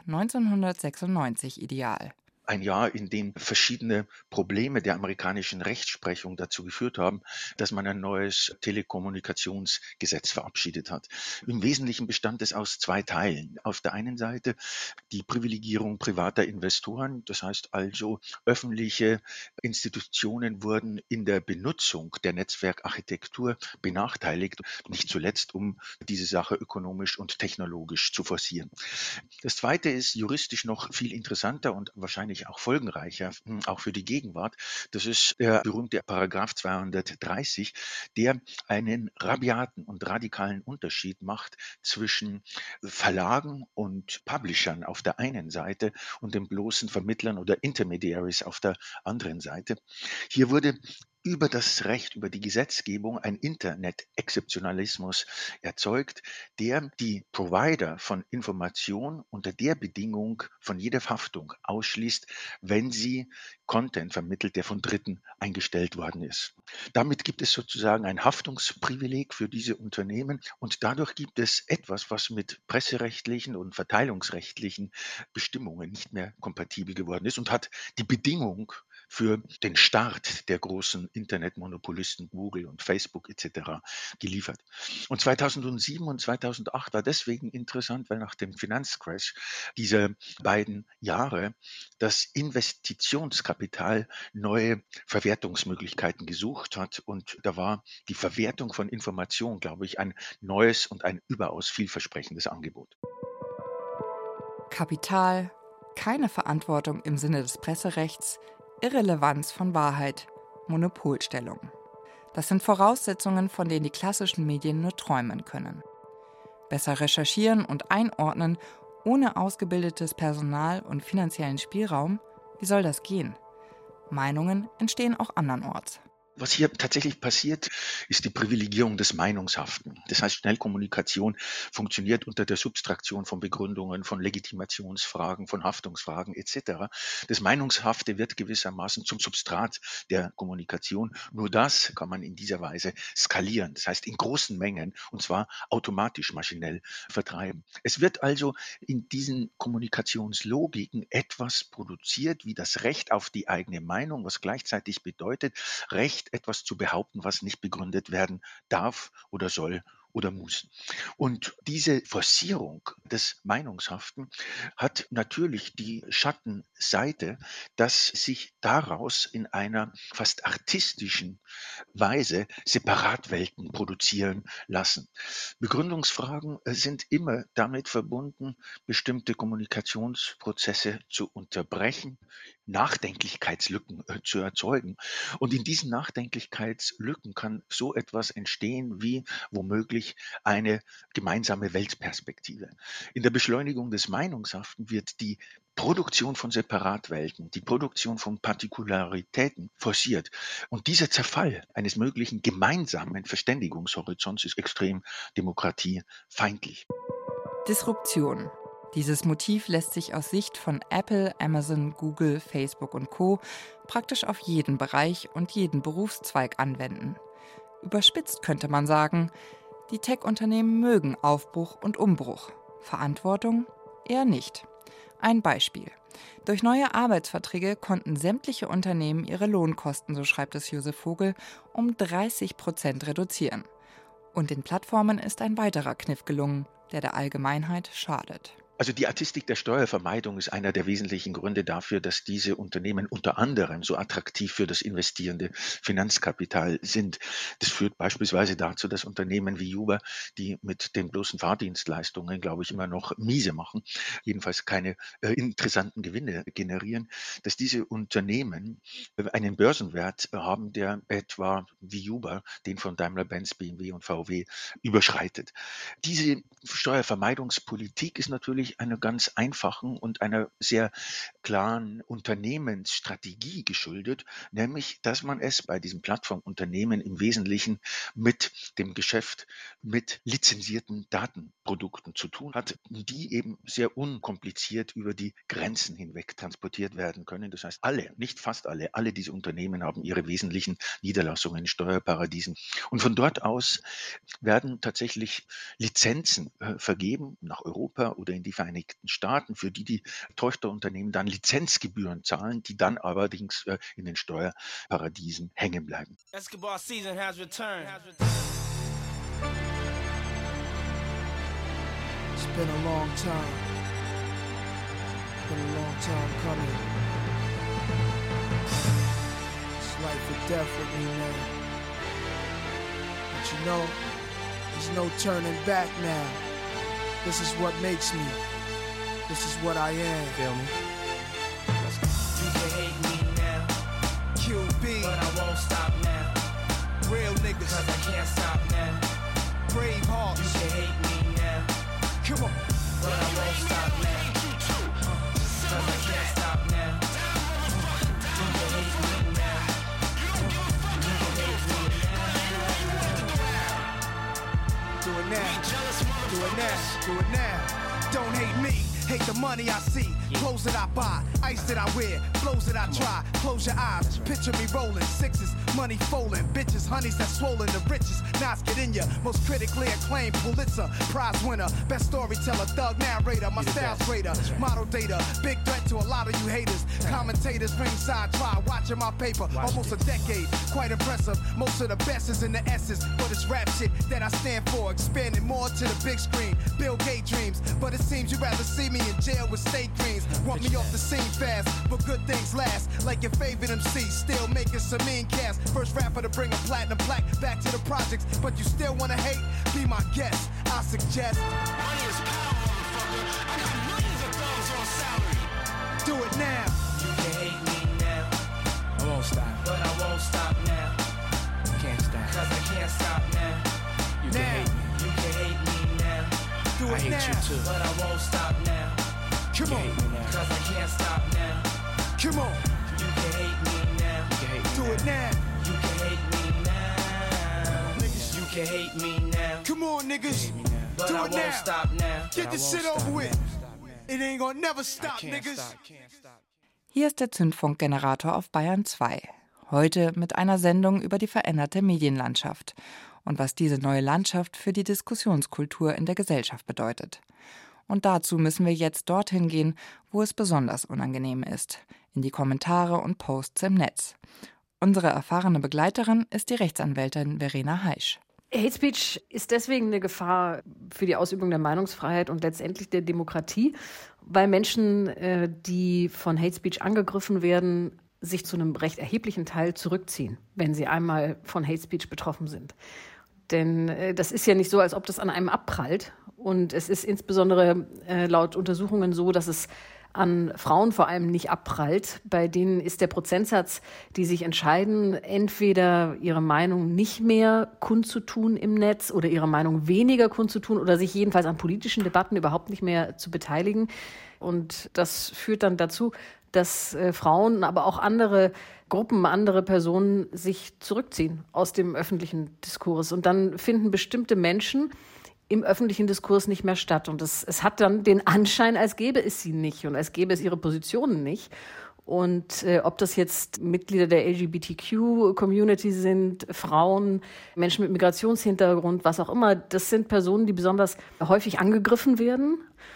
C: 1996 ideal.
K: Ein Jahr, in dem verschiedene Probleme der amerikanischen Rechtsprechung dazu geführt haben, dass man ein neues Telekommunikationsgesetz verabschiedet hat. Im Wesentlichen bestand es aus zwei Teilen. Auf der einen Seite die Privilegierung privater Investoren, das heißt also öffentliche Institutionen wurden in der Benutzung der Netzwerkarchitektur benachteiligt, nicht zuletzt, um diese Sache ökonomisch und technologisch zu forcieren. Das zweite ist juristisch noch viel interessanter und wahrscheinlich auch folgenreicher, auch für die Gegenwart. Das ist der berühmte Paragraph 230, der einen rabiaten und radikalen Unterschied macht zwischen Verlagen und Publishern auf der einen Seite und den bloßen Vermittlern oder Intermediaries auf der anderen Seite. Hier wurde über das Recht, über die Gesetzgebung ein Internet-Exzeptionalismus erzeugt, der die Provider von Information unter der Bedingung von jeder Haftung ausschließt, wenn sie Content vermittelt, der von Dritten eingestellt worden ist. Damit gibt es sozusagen ein Haftungsprivileg für diese Unternehmen und dadurch gibt es etwas, was mit presserechtlichen und verteilungsrechtlichen Bestimmungen nicht mehr kompatibel geworden ist und hat die Bedingung für den Start der großen Internetmonopolisten Google und Facebook etc. geliefert. Und 2007 und 2008 war deswegen interessant, weil nach dem Finanzcrash dieser beiden Jahre das Investitionskapital neue Verwertungsmöglichkeiten gesucht hat. Und da war die Verwertung von Information, glaube ich, ein neues und ein überaus vielversprechendes Angebot.
C: Kapital, keine Verantwortung im Sinne des Presserechts, Irrelevanz von Wahrheit, Monopolstellung. Das sind Voraussetzungen, von denen die klassischen Medien nur träumen können. Besser recherchieren und einordnen, ohne ausgebildetes Personal und finanziellen Spielraum, wie soll das gehen? Meinungen entstehen auch andernorts.
K: Was hier tatsächlich passiert, ist die Privilegierung des Meinungshaften. Das heißt, Schnellkommunikation funktioniert unter der Substraktion von Begründungen, von Legitimationsfragen, von Haftungsfragen etc. Das Meinungshafte wird gewissermaßen zum Substrat der Kommunikation. Nur das kann man in dieser Weise skalieren, das heißt in großen Mengen, und zwar automatisch maschinell vertreiben. Es wird also in diesen Kommunikationslogiken etwas produziert wie das Recht auf die eigene Meinung, was gleichzeitig bedeutet, Recht etwas zu behaupten, was nicht begründet werden darf oder soll oder muss. Und diese Forcierung des Meinungshaften hat natürlich die Schattenseite, dass sich daraus in einer fast artistischen Weise Separatwelten produzieren lassen. Begründungsfragen sind immer damit verbunden, bestimmte Kommunikationsprozesse zu unterbrechen, Nachdenklichkeitslücken zu erzeugen. Und in diesen Nachdenklichkeitslücken kann so etwas entstehen wie womöglich eine gemeinsame Weltperspektive. In der Beschleunigung des Meinungshaften wird die Produktion von Separatwelten, die Produktion von Partikularitäten forciert. Und dieser Zerfall eines möglichen gemeinsamen Verständigungshorizonts ist extrem demokratiefeindlich.
C: Disruption. Dieses Motiv lässt sich aus Sicht von Apple, Amazon, Google, Facebook und Co. praktisch auf jeden Bereich und jeden Berufszweig anwenden. Überspitzt könnte man sagen, die Tech-Unternehmen mögen Aufbruch und Umbruch. Verantwortung eher nicht. Ein Beispiel. Durch neue Arbeitsverträge konnten sämtliche Unternehmen ihre Lohnkosten, so schreibt es Josef Vogel, um 30% reduzieren. Und den Plattformen ist ein weiterer Kniff gelungen, der Allgemeinheit schadet.
K: Also die Artistik der Steuervermeidung ist einer der wesentlichen Gründe dafür, dass diese Unternehmen unter anderem so attraktiv für das investierende Finanzkapital sind. Das führt beispielsweise dazu, dass Unternehmen wie Uber, die mit den bloßen Fahrdienstleistungen, glaube ich, immer noch miese machen, jedenfalls keine interessanten Gewinne generieren, dass diese Unternehmen einen Börsenwert haben, der etwa wie Uber den von Daimler-Benz, BMW und VW überschreitet. Diese Steuervermeidungspolitik ist natürlich einer ganz einfachen und einer sehr klaren Unternehmensstrategie geschuldet, nämlich, dass man es bei diesen Plattformunternehmen im Wesentlichen mit dem Geschäft mit lizenzierten Datenprodukten zu tun hat, die eben sehr unkompliziert über die Grenzen hinweg transportiert werden können. Das heißt, alle, nicht fast alle diese Unternehmen haben ihre wesentlichen Niederlassungen in Steuerparadiesen. Und von dort aus werden tatsächlich Lizenzen vergeben nach Europa oder in die Vereinigten Staaten, für die Tochterunternehmen dann Lizenzgebühren zahlen, die dann allerdings in den Steuerparadiesen hängen bleiben.
L: Escobar season has returned. It's been a long time. Been a long time coming. It's life or death with me now. But you know, there's no turning back now. This is what makes me. This is what I am. Feel me? You can hate me now. QB. But I won't stop now. Real niggas. Cause I can't stop now. Brave hearts. You can hate me now. Come on. But I won't stop now. Cause I can't stop now. You can hate me now. You can hate me now. Do it now. Do it now. Do it now. Don't hate me. Hate the money I see, clothes that I buy, ice that I wear, flows that I try. Close your eyes, picture me rolling, sixes, money folding, bitches, honeys that swollen, the richest. Knots get in ya, most critically acclaimed Pulitzer Prize winner, best storyteller, thug narrator, my style's greater, model data, big threat to a lot of you haters. Commentators ringside try watching my paper, almost a decade, quite impressive. Most of the best is in the essence, but it's rap shit that I stand for, expanding more to the big screen. Bill Gates dreams, but it seems you'd rather see me in jail with state dreams. Want me off the scene fast, but good things last. Like your favorite MC, still making some mean cast. First rapper to bring a platinum plaque back to the projects, but you still wanna hate? Be my guest, I suggest. Money is power, motherfucker. I got millions of dollars on salary. Do it now. You can hate me now. I won't stop, but I won't stop now. Can't stop, cause I can't stop now. You can hate me. You can hate me now. Do it now. I hate you too, but I won't stop now. Come on, cause I can't stop now. Come on. You can hate me now. You can hate me. Do it now. You can hate me now. Niggas, you can hate me now. Come on, niggas. But do I won't now. Stop now. Get this shit over with. It ain't gonna never stop, niggas.
C: Hier ist der Zündfunkgenerator auf Bayern 2. Heute mit einer Sendung über die veränderte Medienlandschaft und was diese neue Landschaft für die Diskussionskultur in der Gesellschaft bedeutet. Und dazu müssen wir jetzt dorthin gehen, wo es besonders unangenehm ist, in die Kommentare und Posts im Netz. Unsere erfahrene Begleiterin ist die Rechtsanwältin Verena Heisch.
M: Hate Speech ist deswegen eine Gefahr für die Ausübung der Meinungsfreiheit und letztendlich der Demokratie, weil Menschen, die von Hate Speech angegriffen werden, sich zu einem recht erheblichen Teil zurückziehen, wenn sie einmal von Hate Speech betroffen sind. Denn das ist ja nicht so, als ob das an einem abprallt. Und es ist insbesondere laut Untersuchungen so, dass es an Frauen vor allem nicht abprallt. Bei denen ist der Prozentsatz, die sich entscheiden, entweder ihre Meinung nicht mehr kundzutun im Netz oder ihre Meinung weniger kundzutun oder sich jedenfalls an politischen Debatten überhaupt nicht mehr zu beteiligen. Und das führt dann dazu, dass Frauen, aber auch andere Gruppen, andere Personen sich zurückziehen aus dem öffentlichen Diskurs. Und dann finden bestimmte Menschen im öffentlichen Diskurs nicht mehr statt. Und es hat dann den Anschein, als gäbe es sie nicht und als gäbe es ihre Positionen nicht. Und ob das jetzt Mitglieder der LGBTQ-Community sind, Frauen, Menschen mit Migrationshintergrund, was auch immer, das sind Personen, die besonders häufig angegriffen werden.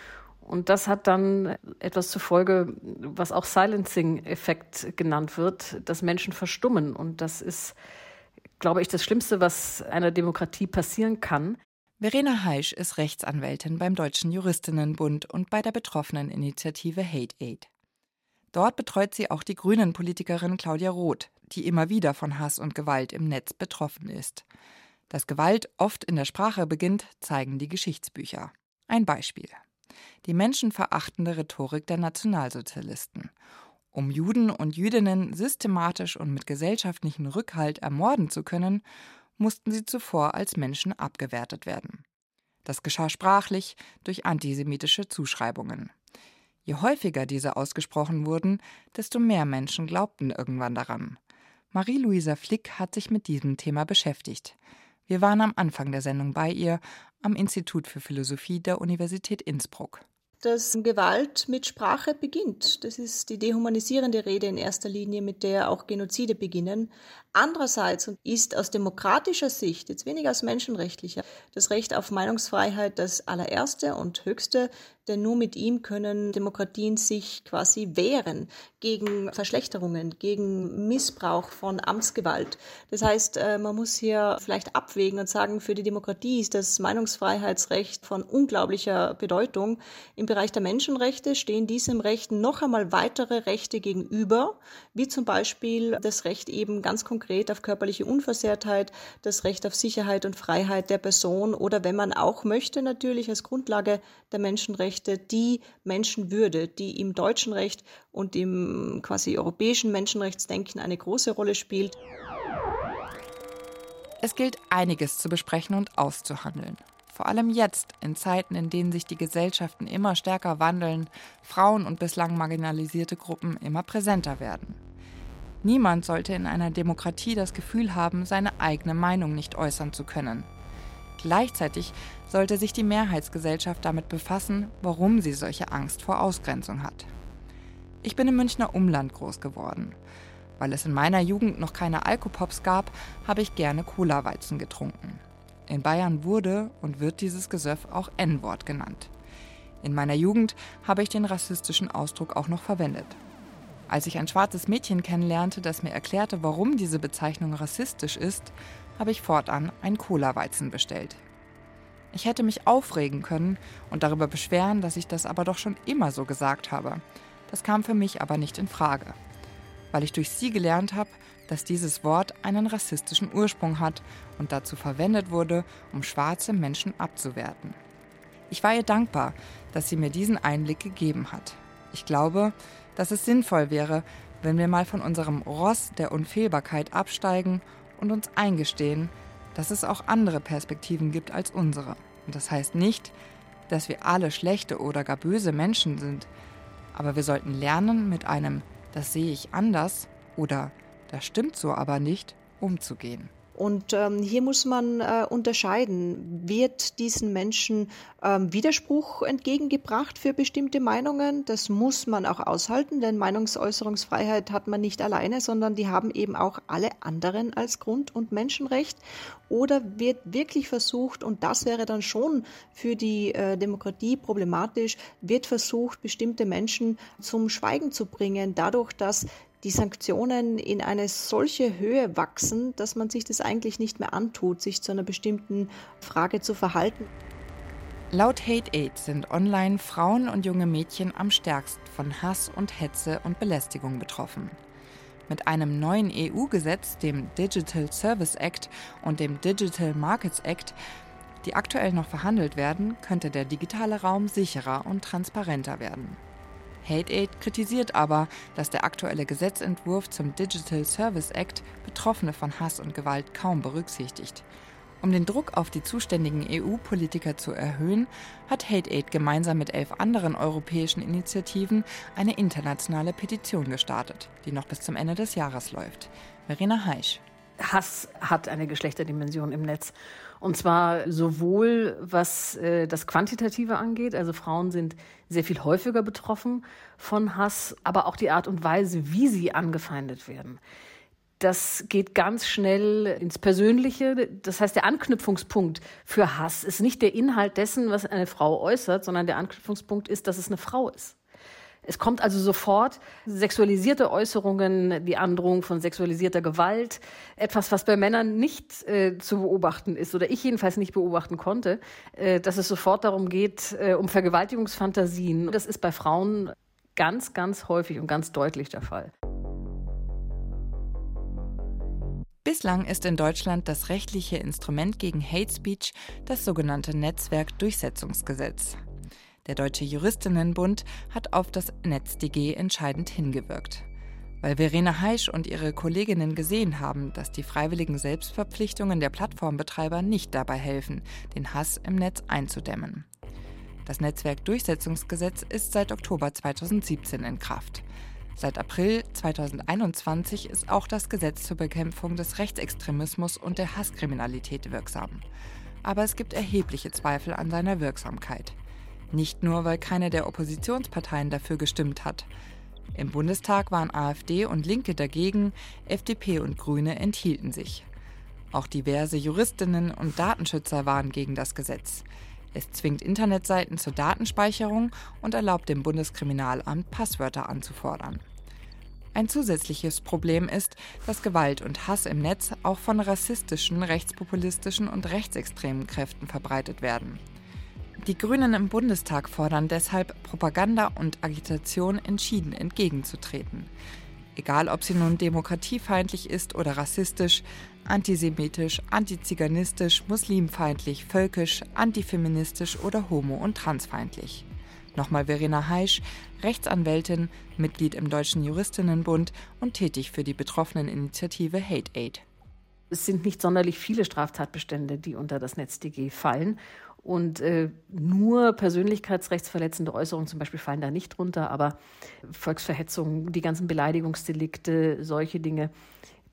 M: Und das hat dann etwas zur Folge, was auch Silencing-Effekt genannt wird, dass Menschen verstummen. Und das ist, glaube ich, das Schlimmste, was einer Demokratie passieren kann.
C: Verena Heisch ist Rechtsanwältin beim Deutschen Juristinnenbund und bei der betroffenen Initiative Hate Aid. Dort betreut sie auch die Grünen-Politikerin Claudia Roth, die immer wieder von Hass und Gewalt im Netz betroffen ist. Dass Gewalt oft in der Sprache beginnt, zeigen die Geschichtsbücher. Ein Beispiel: die menschenverachtende Rhetorik der Nationalsozialisten. Um Juden und Jüdinnen systematisch und mit gesellschaftlichem Rückhalt ermorden zu können, mussten sie zuvor als Menschen abgewertet werden. Das geschah sprachlich durch antisemitische Zuschreibungen. Je häufiger diese ausgesprochen wurden, desto mehr Menschen glaubten irgendwann daran. Marie-Louisa Flick hat sich mit diesem Thema beschäftigt. Wir waren am Anfang der Sendung bei ihr am Institut für Philosophie der Universität Innsbruck.
E: Dass Gewalt mit Sprache beginnt. Das ist die dehumanisierende Rede in erster Linie, mit der auch Genozide beginnen. Andererseits ist aus demokratischer Sicht, jetzt weniger aus menschenrechtlicher, das Recht auf Meinungsfreiheit das allererste und höchste, denn nur mit ihm können Demokratien sich quasi wehren gegen Verschlechterungen, gegen Missbrauch von Amtsgewalt. Das heißt, man muss hier vielleicht abwägen und sagen, für die Demokratie ist das Meinungsfreiheitsrecht von unglaublicher Bedeutung. Im Bereich der Menschenrechte stehen diesem Recht noch einmal weitere Rechte gegenüber, wie zum Beispiel das Recht eben ganz konkret auf körperliche Unversehrtheit, das Recht auf Sicherheit und Freiheit der Person oder, wenn man auch möchte, natürlich als Grundlage der Menschenrechte, die Menschenwürde, die im deutschen Recht und im quasi europäischen Menschenrechtsdenken eine große Rolle spielt.
C: Es gilt einiges zu besprechen und auszuhandeln. Vor allem jetzt, in Zeiten, in denen sich die Gesellschaften immer stärker wandeln, Frauen und bislang marginalisierte Gruppen immer präsenter werden. Niemand sollte in einer Demokratie das Gefühl haben, seine eigene Meinung nicht äußern zu können. Gleichzeitig sollte sich die Mehrheitsgesellschaft damit befassen, warum sie solche Angst vor Ausgrenzung hat. Ich bin im Münchner Umland groß geworden. Weil es in meiner Jugend noch keine Alkopops gab, habe ich gerne Cola-Weizen getrunken. In Bayern wurde und wird dieses Gesöff auch N-Wort genannt. In meiner Jugend habe ich den rassistischen Ausdruck auch noch verwendet. Als ich ein schwarzes Mädchen kennenlernte, das mir erklärte, warum diese Bezeichnung rassistisch ist, habe ich fortan ein Cola-Weizen bestellt. Ich hätte mich aufregen können und darüber beschweren, dass ich das aber doch schon immer so gesagt habe. Das kam für mich aber nicht in Frage, weil ich durch sie gelernt habe, dass dieses Wort einen rassistischen Ursprung hat und dazu verwendet wurde, um schwarze Menschen abzuwerten. Ich war ihr dankbar, dass sie mir diesen Einblick gegeben hat. Ich glaube, dass es sinnvoll wäre, wenn wir mal von unserem Ross der Unfehlbarkeit absteigen und uns eingestehen, dass es auch andere Perspektiven gibt als unsere. Und das heißt nicht, dass wir alle schlechte oder gar böse Menschen sind, aber wir sollten lernen, mit einem „Das sehe ich anders" oder „Das stimmt so aber nicht" umzugehen.
E: Und hier muss man unterscheiden, wird diesen Menschen Widerspruch entgegengebracht für bestimmte Meinungen? Das muss man auch aushalten, denn Meinungsäußerungsfreiheit hat man nicht alleine, sondern die haben eben auch alle anderen als Grund- und Menschenrecht. Oder wird wirklich versucht, und das wäre dann schon für die Demokratie problematisch, wird versucht, bestimmte Menschen zum Schweigen zu bringen, dadurch, dass die Sanktionen in eine solche Höhe wachsen, dass man sich das eigentlich nicht mehr antut, sich zu einer bestimmten Frage zu verhalten.
C: Laut Hate Aid sind online Frauen und junge Mädchen am stärksten von Hass und Hetze und Belästigung betroffen. Mit einem neuen EU-Gesetz, dem Digital Service Act und dem Digital Markets Act, die aktuell noch verhandelt werden, könnte der digitale Raum sicherer und transparenter werden. Hate Aid kritisiert aber, dass der aktuelle Gesetzentwurf zum Digital Service Act Betroffene von Hass und Gewalt kaum berücksichtigt. Um den Druck auf die zuständigen EU-Politiker zu erhöhen, hat Hate Aid gemeinsam mit 11 anderen europäischen Initiativen eine internationale Petition gestartet, die noch bis zum Ende des Jahres läuft. Verena Heisch.
M: Hass hat eine Geschlechterdimension im Netz. Und zwar sowohl was das Quantitative angeht, also Frauen sind sehr viel häufiger betroffen von Hass, aber auch die Art und Weise, wie sie angefeindet werden. Das geht ganz schnell ins Persönliche. Das heißt, der Anknüpfungspunkt für Hass ist nicht der Inhalt dessen, was eine Frau äußert, sondern der Anknüpfungspunkt ist, dass es eine Frau ist. Es kommt also sofort sexualisierte Äußerungen, die Androhung von sexualisierter Gewalt, etwas, was bei Männern nicht zu beobachten ist oder ich jedenfalls nicht beobachten konnte, dass es sofort darum geht, um Vergewaltigungsfantasien. Das ist bei Frauen ganz, ganz häufig und ganz deutlich der Fall.
C: Bislang ist in Deutschland das rechtliche Instrument gegen Hate Speech das sogenannte Netzwerkdurchsetzungsgesetz. Der Deutsche Juristinnenbund hat auf das NetzDG entscheidend hingewirkt. Weil Verena Heisch und ihre Kolleginnen gesehen haben, dass die freiwilligen Selbstverpflichtungen der Plattformbetreiber nicht dabei helfen, den Hass im Netz einzudämmen. Das Netzwerkdurchsetzungsgesetz ist seit Oktober 2017 in Kraft. Seit April 2021 ist auch das Gesetz zur Bekämpfung des Rechtsextremismus und der Hasskriminalität wirksam. Aber es gibt erhebliche Zweifel an seiner Wirksamkeit. Nicht nur, weil keine der Oppositionsparteien dafür gestimmt hat. Im Bundestag waren AfD und Linke dagegen, FDP und Grüne enthielten sich. Auch diverse Juristinnen und Datenschützer waren gegen das Gesetz. Es zwingt Internetseiten zur Datenspeicherung und erlaubt dem Bundeskriminalamt, Passwörter anzufordern. Ein zusätzliches Problem ist, dass Gewalt und Hass im Netz auch von rassistischen, rechtspopulistischen und rechtsextremen Kräften verbreitet werden. Die Grünen im Bundestag fordern deshalb, Propaganda und Agitation entschieden entgegenzutreten. Egal, ob sie nun demokratiefeindlich ist oder rassistisch, antisemitisch, antiziganistisch, muslimfeindlich, völkisch, antifeministisch oder homo- und transfeindlich. Nochmal Verena Heisch, Rechtsanwältin, Mitglied im Deutschen Juristinnenbund und tätig für die betroffenen Initiative Hate Aid.
M: Es sind nicht sonderlich viele Straftatbestände, die unter das NetzDG fallen. Und nur persönlichkeitsrechtsverletzende Äußerungen zum Beispiel fallen da nicht drunter, aber Volksverhetzung, die ganzen Beleidigungsdelikte, solche Dinge,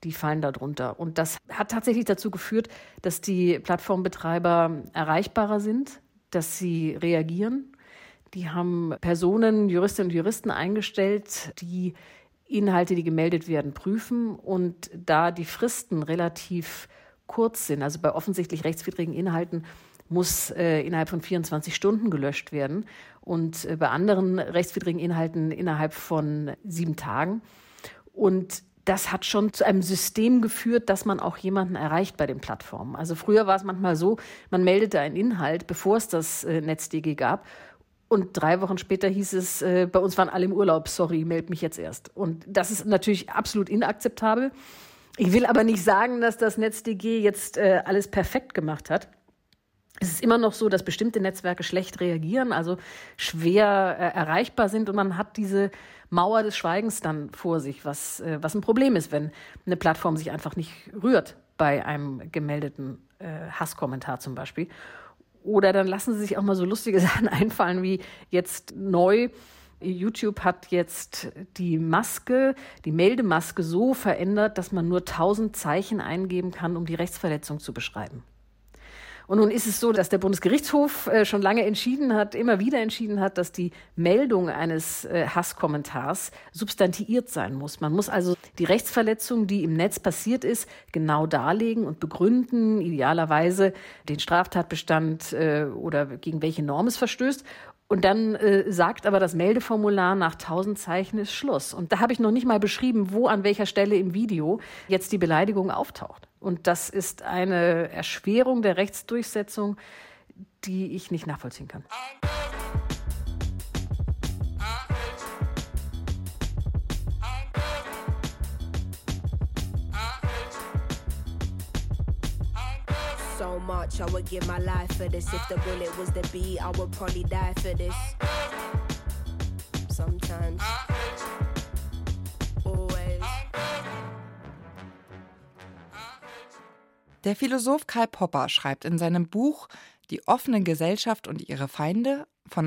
M: die fallen darunter. Und das hat tatsächlich dazu geführt, dass die Plattformbetreiber erreichbarer sind, dass sie reagieren. Die haben Personen, Juristinnen und Juristen eingestellt, die Inhalte, die gemeldet werden, prüfen. Und da die Fristen relativ kurz sind, also bei offensichtlich rechtswidrigen Inhalten, muss innerhalb von 24 Stunden gelöscht werden und bei anderen rechtswidrigen Inhalten innerhalb von 7 Tagen. Und das hat schon zu einem System geführt, dass man auch jemanden erreicht bei den Plattformen. Also früher war es manchmal so, man meldete einen Inhalt, bevor es das NetzDG gab. Und 3 Wochen später hieß es, bei uns waren alle im Urlaub, sorry, meld mich jetzt erst. Und das ist natürlich absolut inakzeptabel. Ich will aber nicht sagen, dass das NetzDG jetzt alles perfekt gemacht hat. Es ist immer noch so, dass bestimmte Netzwerke schlecht reagieren, also schwer erreichbar sind und man hat diese Mauer des Schweigens dann vor sich, was ein Problem ist, wenn eine Plattform sich einfach nicht rührt bei einem gemeldeten Hasskommentar zum Beispiel. Oder dann lassen sie sich auch mal so lustige Sachen einfallen wie jetzt neu. YouTube hat jetzt die Meldemaske so verändert, dass man nur 1000 Zeichen eingeben kann, um die Rechtsverletzung zu beschreiben. Und nun ist es so, dass der Bundesgerichtshof schon lange immer wieder entschieden hat, dass die Meldung eines Hasskommentars substantiiert sein muss. Man muss also die Rechtsverletzung, die im Netz passiert ist, genau darlegen und begründen, idealerweise den Straftatbestand oder gegen welche Norm es verstößt. Und dann sagt aber das Meldeformular, nach 1000 Zeichen ist Schluss. Und da habe ich noch nicht mal beschrieben, wo an welcher Stelle im Video jetzt die Beleidigung auftaucht. Und das ist eine Erschwerung der Rechtsdurchsetzung, die ich nicht nachvollziehen kann.
N: So much, I would give my life for this. If the bullet was the beat, I would probably die for this. Sometimes, always.
C: Der Philosoph Karl Popper schreibt in seinem Buch »Die offene Gesellschaft und ihre Feinde« von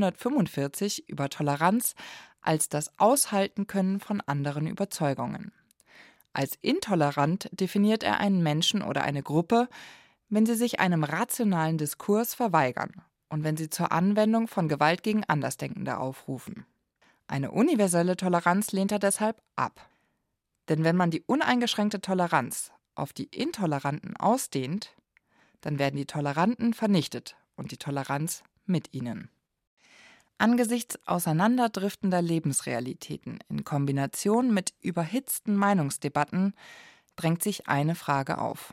C: 1945 über Toleranz als das Aushalten-Können von anderen Überzeugungen. Als intolerant definiert er einen Menschen oder eine Gruppe, wenn sie sich einem rationalen Diskurs verweigern und wenn sie zur Anwendung von Gewalt gegen Andersdenkende aufrufen. Eine universelle Toleranz lehnt er deshalb ab. Denn wenn man die uneingeschränkte Toleranz auf die Intoleranten ausdehnt, dann werden die Toleranten vernichtet und die Toleranz mit ihnen. Angesichts auseinanderdriftender Lebensrealitäten in Kombination mit überhitzten Meinungsdebatten drängt sich eine Frage auf.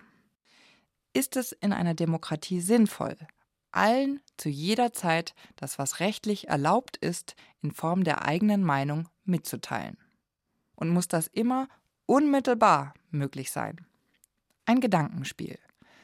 C: Ist es in einer Demokratie sinnvoll, allen zu jeder Zeit das, was rechtlich erlaubt ist, in Form der eigenen Meinung mitzuteilen? Und muss das immer unmittelbar möglich sein? Ein Gedankenspiel.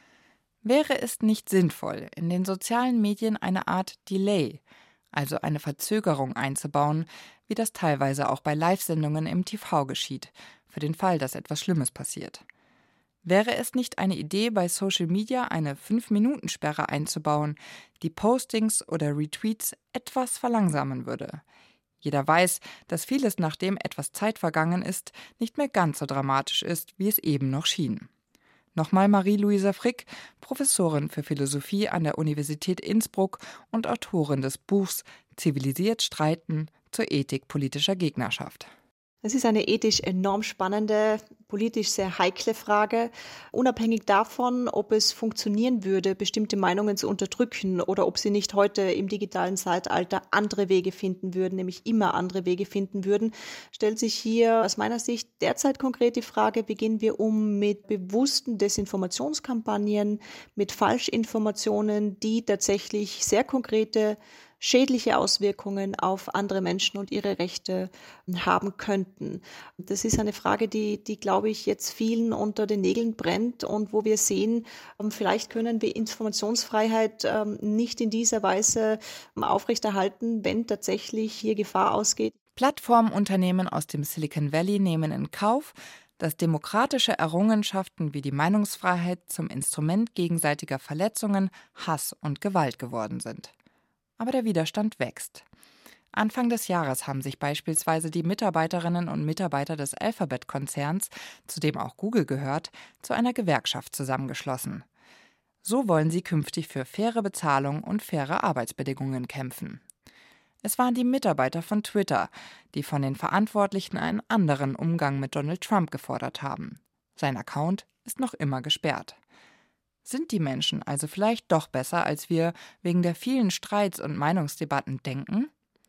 C: Wäre es nicht sinnvoll, in den sozialen Medien eine Art Delay, also eine Verzögerung einzubauen, wie das teilweise auch bei Live-Sendungen im TV geschieht, für den Fall, dass etwas Schlimmes passiert? Wäre es nicht eine Idee, bei Social Media eine 5-Minuten-Sperre einzubauen, die Postings oder Retweets etwas verlangsamen würde? Jeder weiß, dass vieles, nachdem etwas Zeit vergangen ist, nicht mehr ganz so dramatisch ist, wie es eben noch schien. Nochmal Marie-Louisa Frick, Professorin für Philosophie an der Universität Innsbruck und Autorin des Buchs »Zivilisiert streiten zur Ethik politischer Gegnerschaft«.
E: Es ist eine ethisch enorm spannende, politisch sehr heikle Frage. Unabhängig davon, ob es funktionieren würde, bestimmte Meinungen zu unterdrücken oder ob sie nicht heute im digitalen Zeitalter andere Wege finden würden, nämlich immer andere Wege finden würden, stellt sich hier aus meiner Sicht derzeit konkret die Frage, wie gehen wir um mit bewussten Desinformationskampagnen, mit Falschinformationen, die tatsächlich sehr konkrete schädliche Auswirkungen auf andere Menschen und ihre Rechte haben könnten. Das ist eine Frage, die glaube ich, jetzt vielen unter den Nägeln brennt und wo wir sehen, vielleicht können wir Informationsfreiheit nicht in dieser Weise aufrechterhalten, wenn tatsächlich hier Gefahr ausgeht.
C: Plattformunternehmen aus dem Silicon Valley nehmen in Kauf, dass demokratische Errungenschaften wie die Meinungsfreiheit zum Instrument gegenseitiger Verletzungen, Hass und Gewalt geworden sind. Aber der Widerstand wächst. Anfang des Jahres haben sich beispielsweise die Mitarbeiterinnen und Mitarbeiter des Alphabet-Konzerns, zu dem auch Google gehört, zu einer Gewerkschaft zusammengeschlossen. So wollen sie künftig für faire Bezahlung und faire Arbeitsbedingungen kämpfen. Es waren die Mitarbeiter von Twitter, die von den Verantwortlichen einen anderen Umgang mit Donald Trump gefordert haben. Sein Account ist noch immer gesperrt. Sind die Menschen also vielleicht doch besser, als wir wegen der vielen Streits und Meinungsdebatten denken?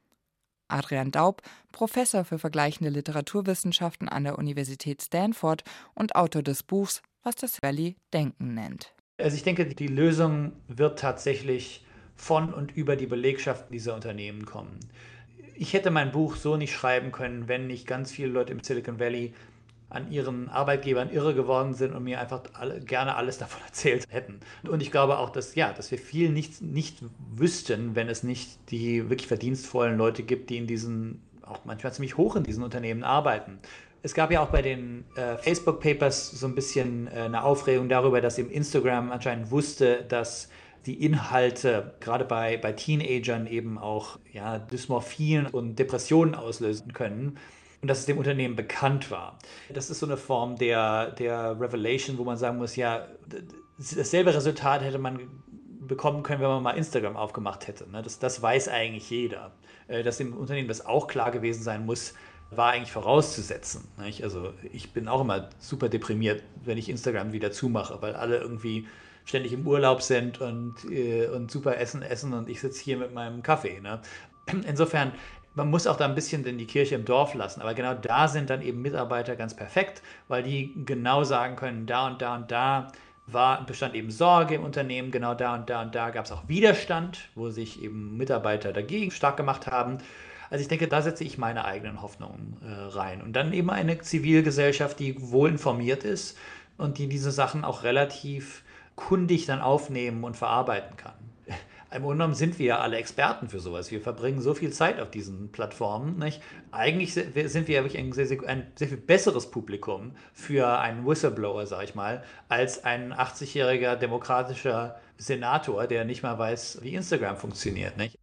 C: Adrian Daub, Professor für vergleichende Literaturwissenschaften an der Universität Stanford und Autor des Buchs Was das Valley Denken nennt.
H: Also ich denke, die Lösung wird tatsächlich von und über die Belegschaft dieser Unternehmen kommen. Ich hätte mein Buch so nicht schreiben können, wenn nicht ganz viele Leute im Silicon Valley an ihren Arbeitgebern irre geworden sind und mir einfach gerne alles davon erzählt hätten. Und ich glaube auch, dass wir viel nicht wüssten, wenn es nicht die wirklich verdienstvollen Leute gibt, die in diesen, auch manchmal ziemlich hoch in diesen Unternehmen arbeiten. Es gab ja auch bei den Facebook Papers so ein bisschen eine Aufregung darüber, dass eben Instagram anscheinend wusste, dass die Inhalte gerade bei Teenagern eben auch Dysmorphien und Depressionen auslösen können. Und dass es dem Unternehmen bekannt war. Das ist so eine Form der Revelation, wo man sagen muss, ja, dasselbe Resultat hätte man bekommen können, wenn man mal Instagram aufgemacht hätte. Das weiß eigentlich jeder. Dass dem Unternehmen das auch klar gewesen sein muss, war eigentlich vorauszusetzen. Also ich bin auch immer super deprimiert, wenn ich Instagram wieder zumache, weil alle irgendwie ständig im Urlaub sind und super essen und ich sitze hier mit meinem Kaffee. Insofern, man muss auch da ein bisschen die Kirche im Dorf lassen, aber genau da sind dann eben Mitarbeiter ganz perfekt, weil die genau sagen können, da und da und da bestand eben Sorge im Unternehmen, genau da und da und da gab es auch Widerstand, wo sich eben Mitarbeiter dagegen stark gemacht haben. Also ich denke, da setze ich meine eigenen Hoffnungen rein. Und dann eben eine Zivilgesellschaft, die wohl informiert ist und die diese Sachen auch relativ kundig dann aufnehmen und verarbeiten kann. Im Grunde genommen sind wir ja alle Experten für sowas. Wir verbringen so viel Zeit auf diesen Plattformen. Nicht? Eigentlich sind wir ja wirklich ein sehr viel besseres Publikum für einen Whistleblower, sag ich mal, als ein 80-jähriger demokratischer Senator, der nicht mal weiß, wie Instagram funktioniert. Nicht?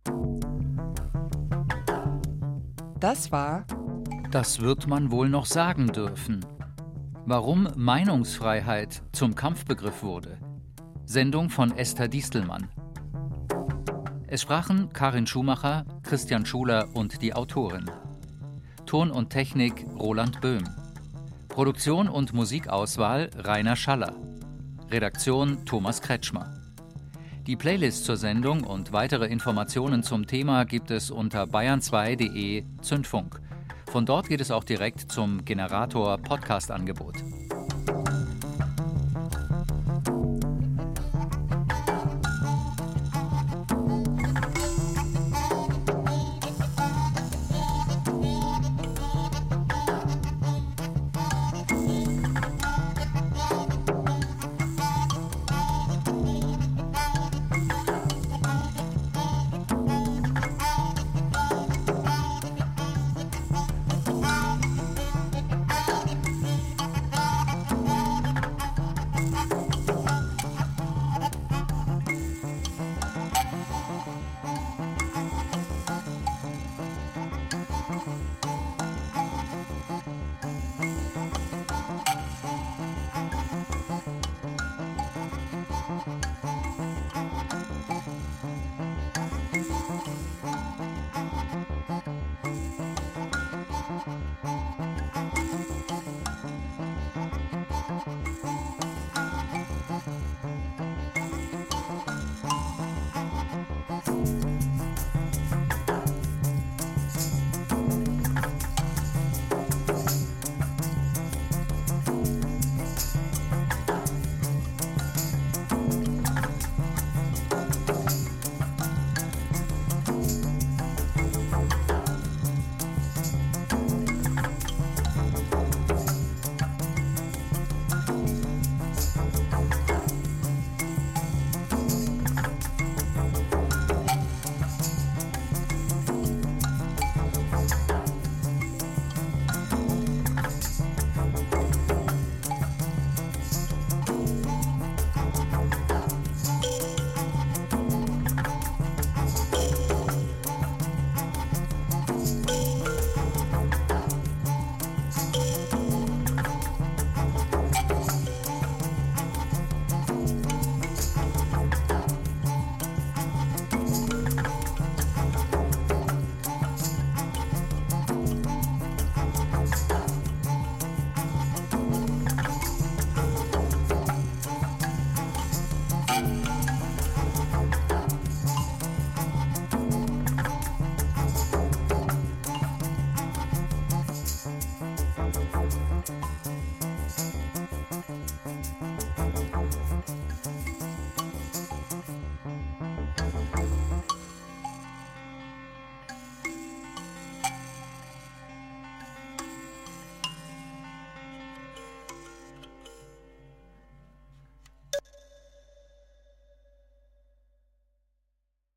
C: Das
B: wird man wohl noch sagen dürfen. Warum Meinungsfreiheit zum Kampfbegriff wurde. Sendung von Esther Diestelmann. Es sprachen Karin Schumacher, Christian Schuler und die Autorin. Ton und Technik Roland Böhm. Produktion und Musikauswahl Rainer Schaller. Redaktion Thomas Kretschmer. Die Playlist zur Sendung und weitere Informationen zum Thema gibt es unter bayern2.de/Zündfunk. Von dort geht es auch direkt zum Generator Podcast-Angebot.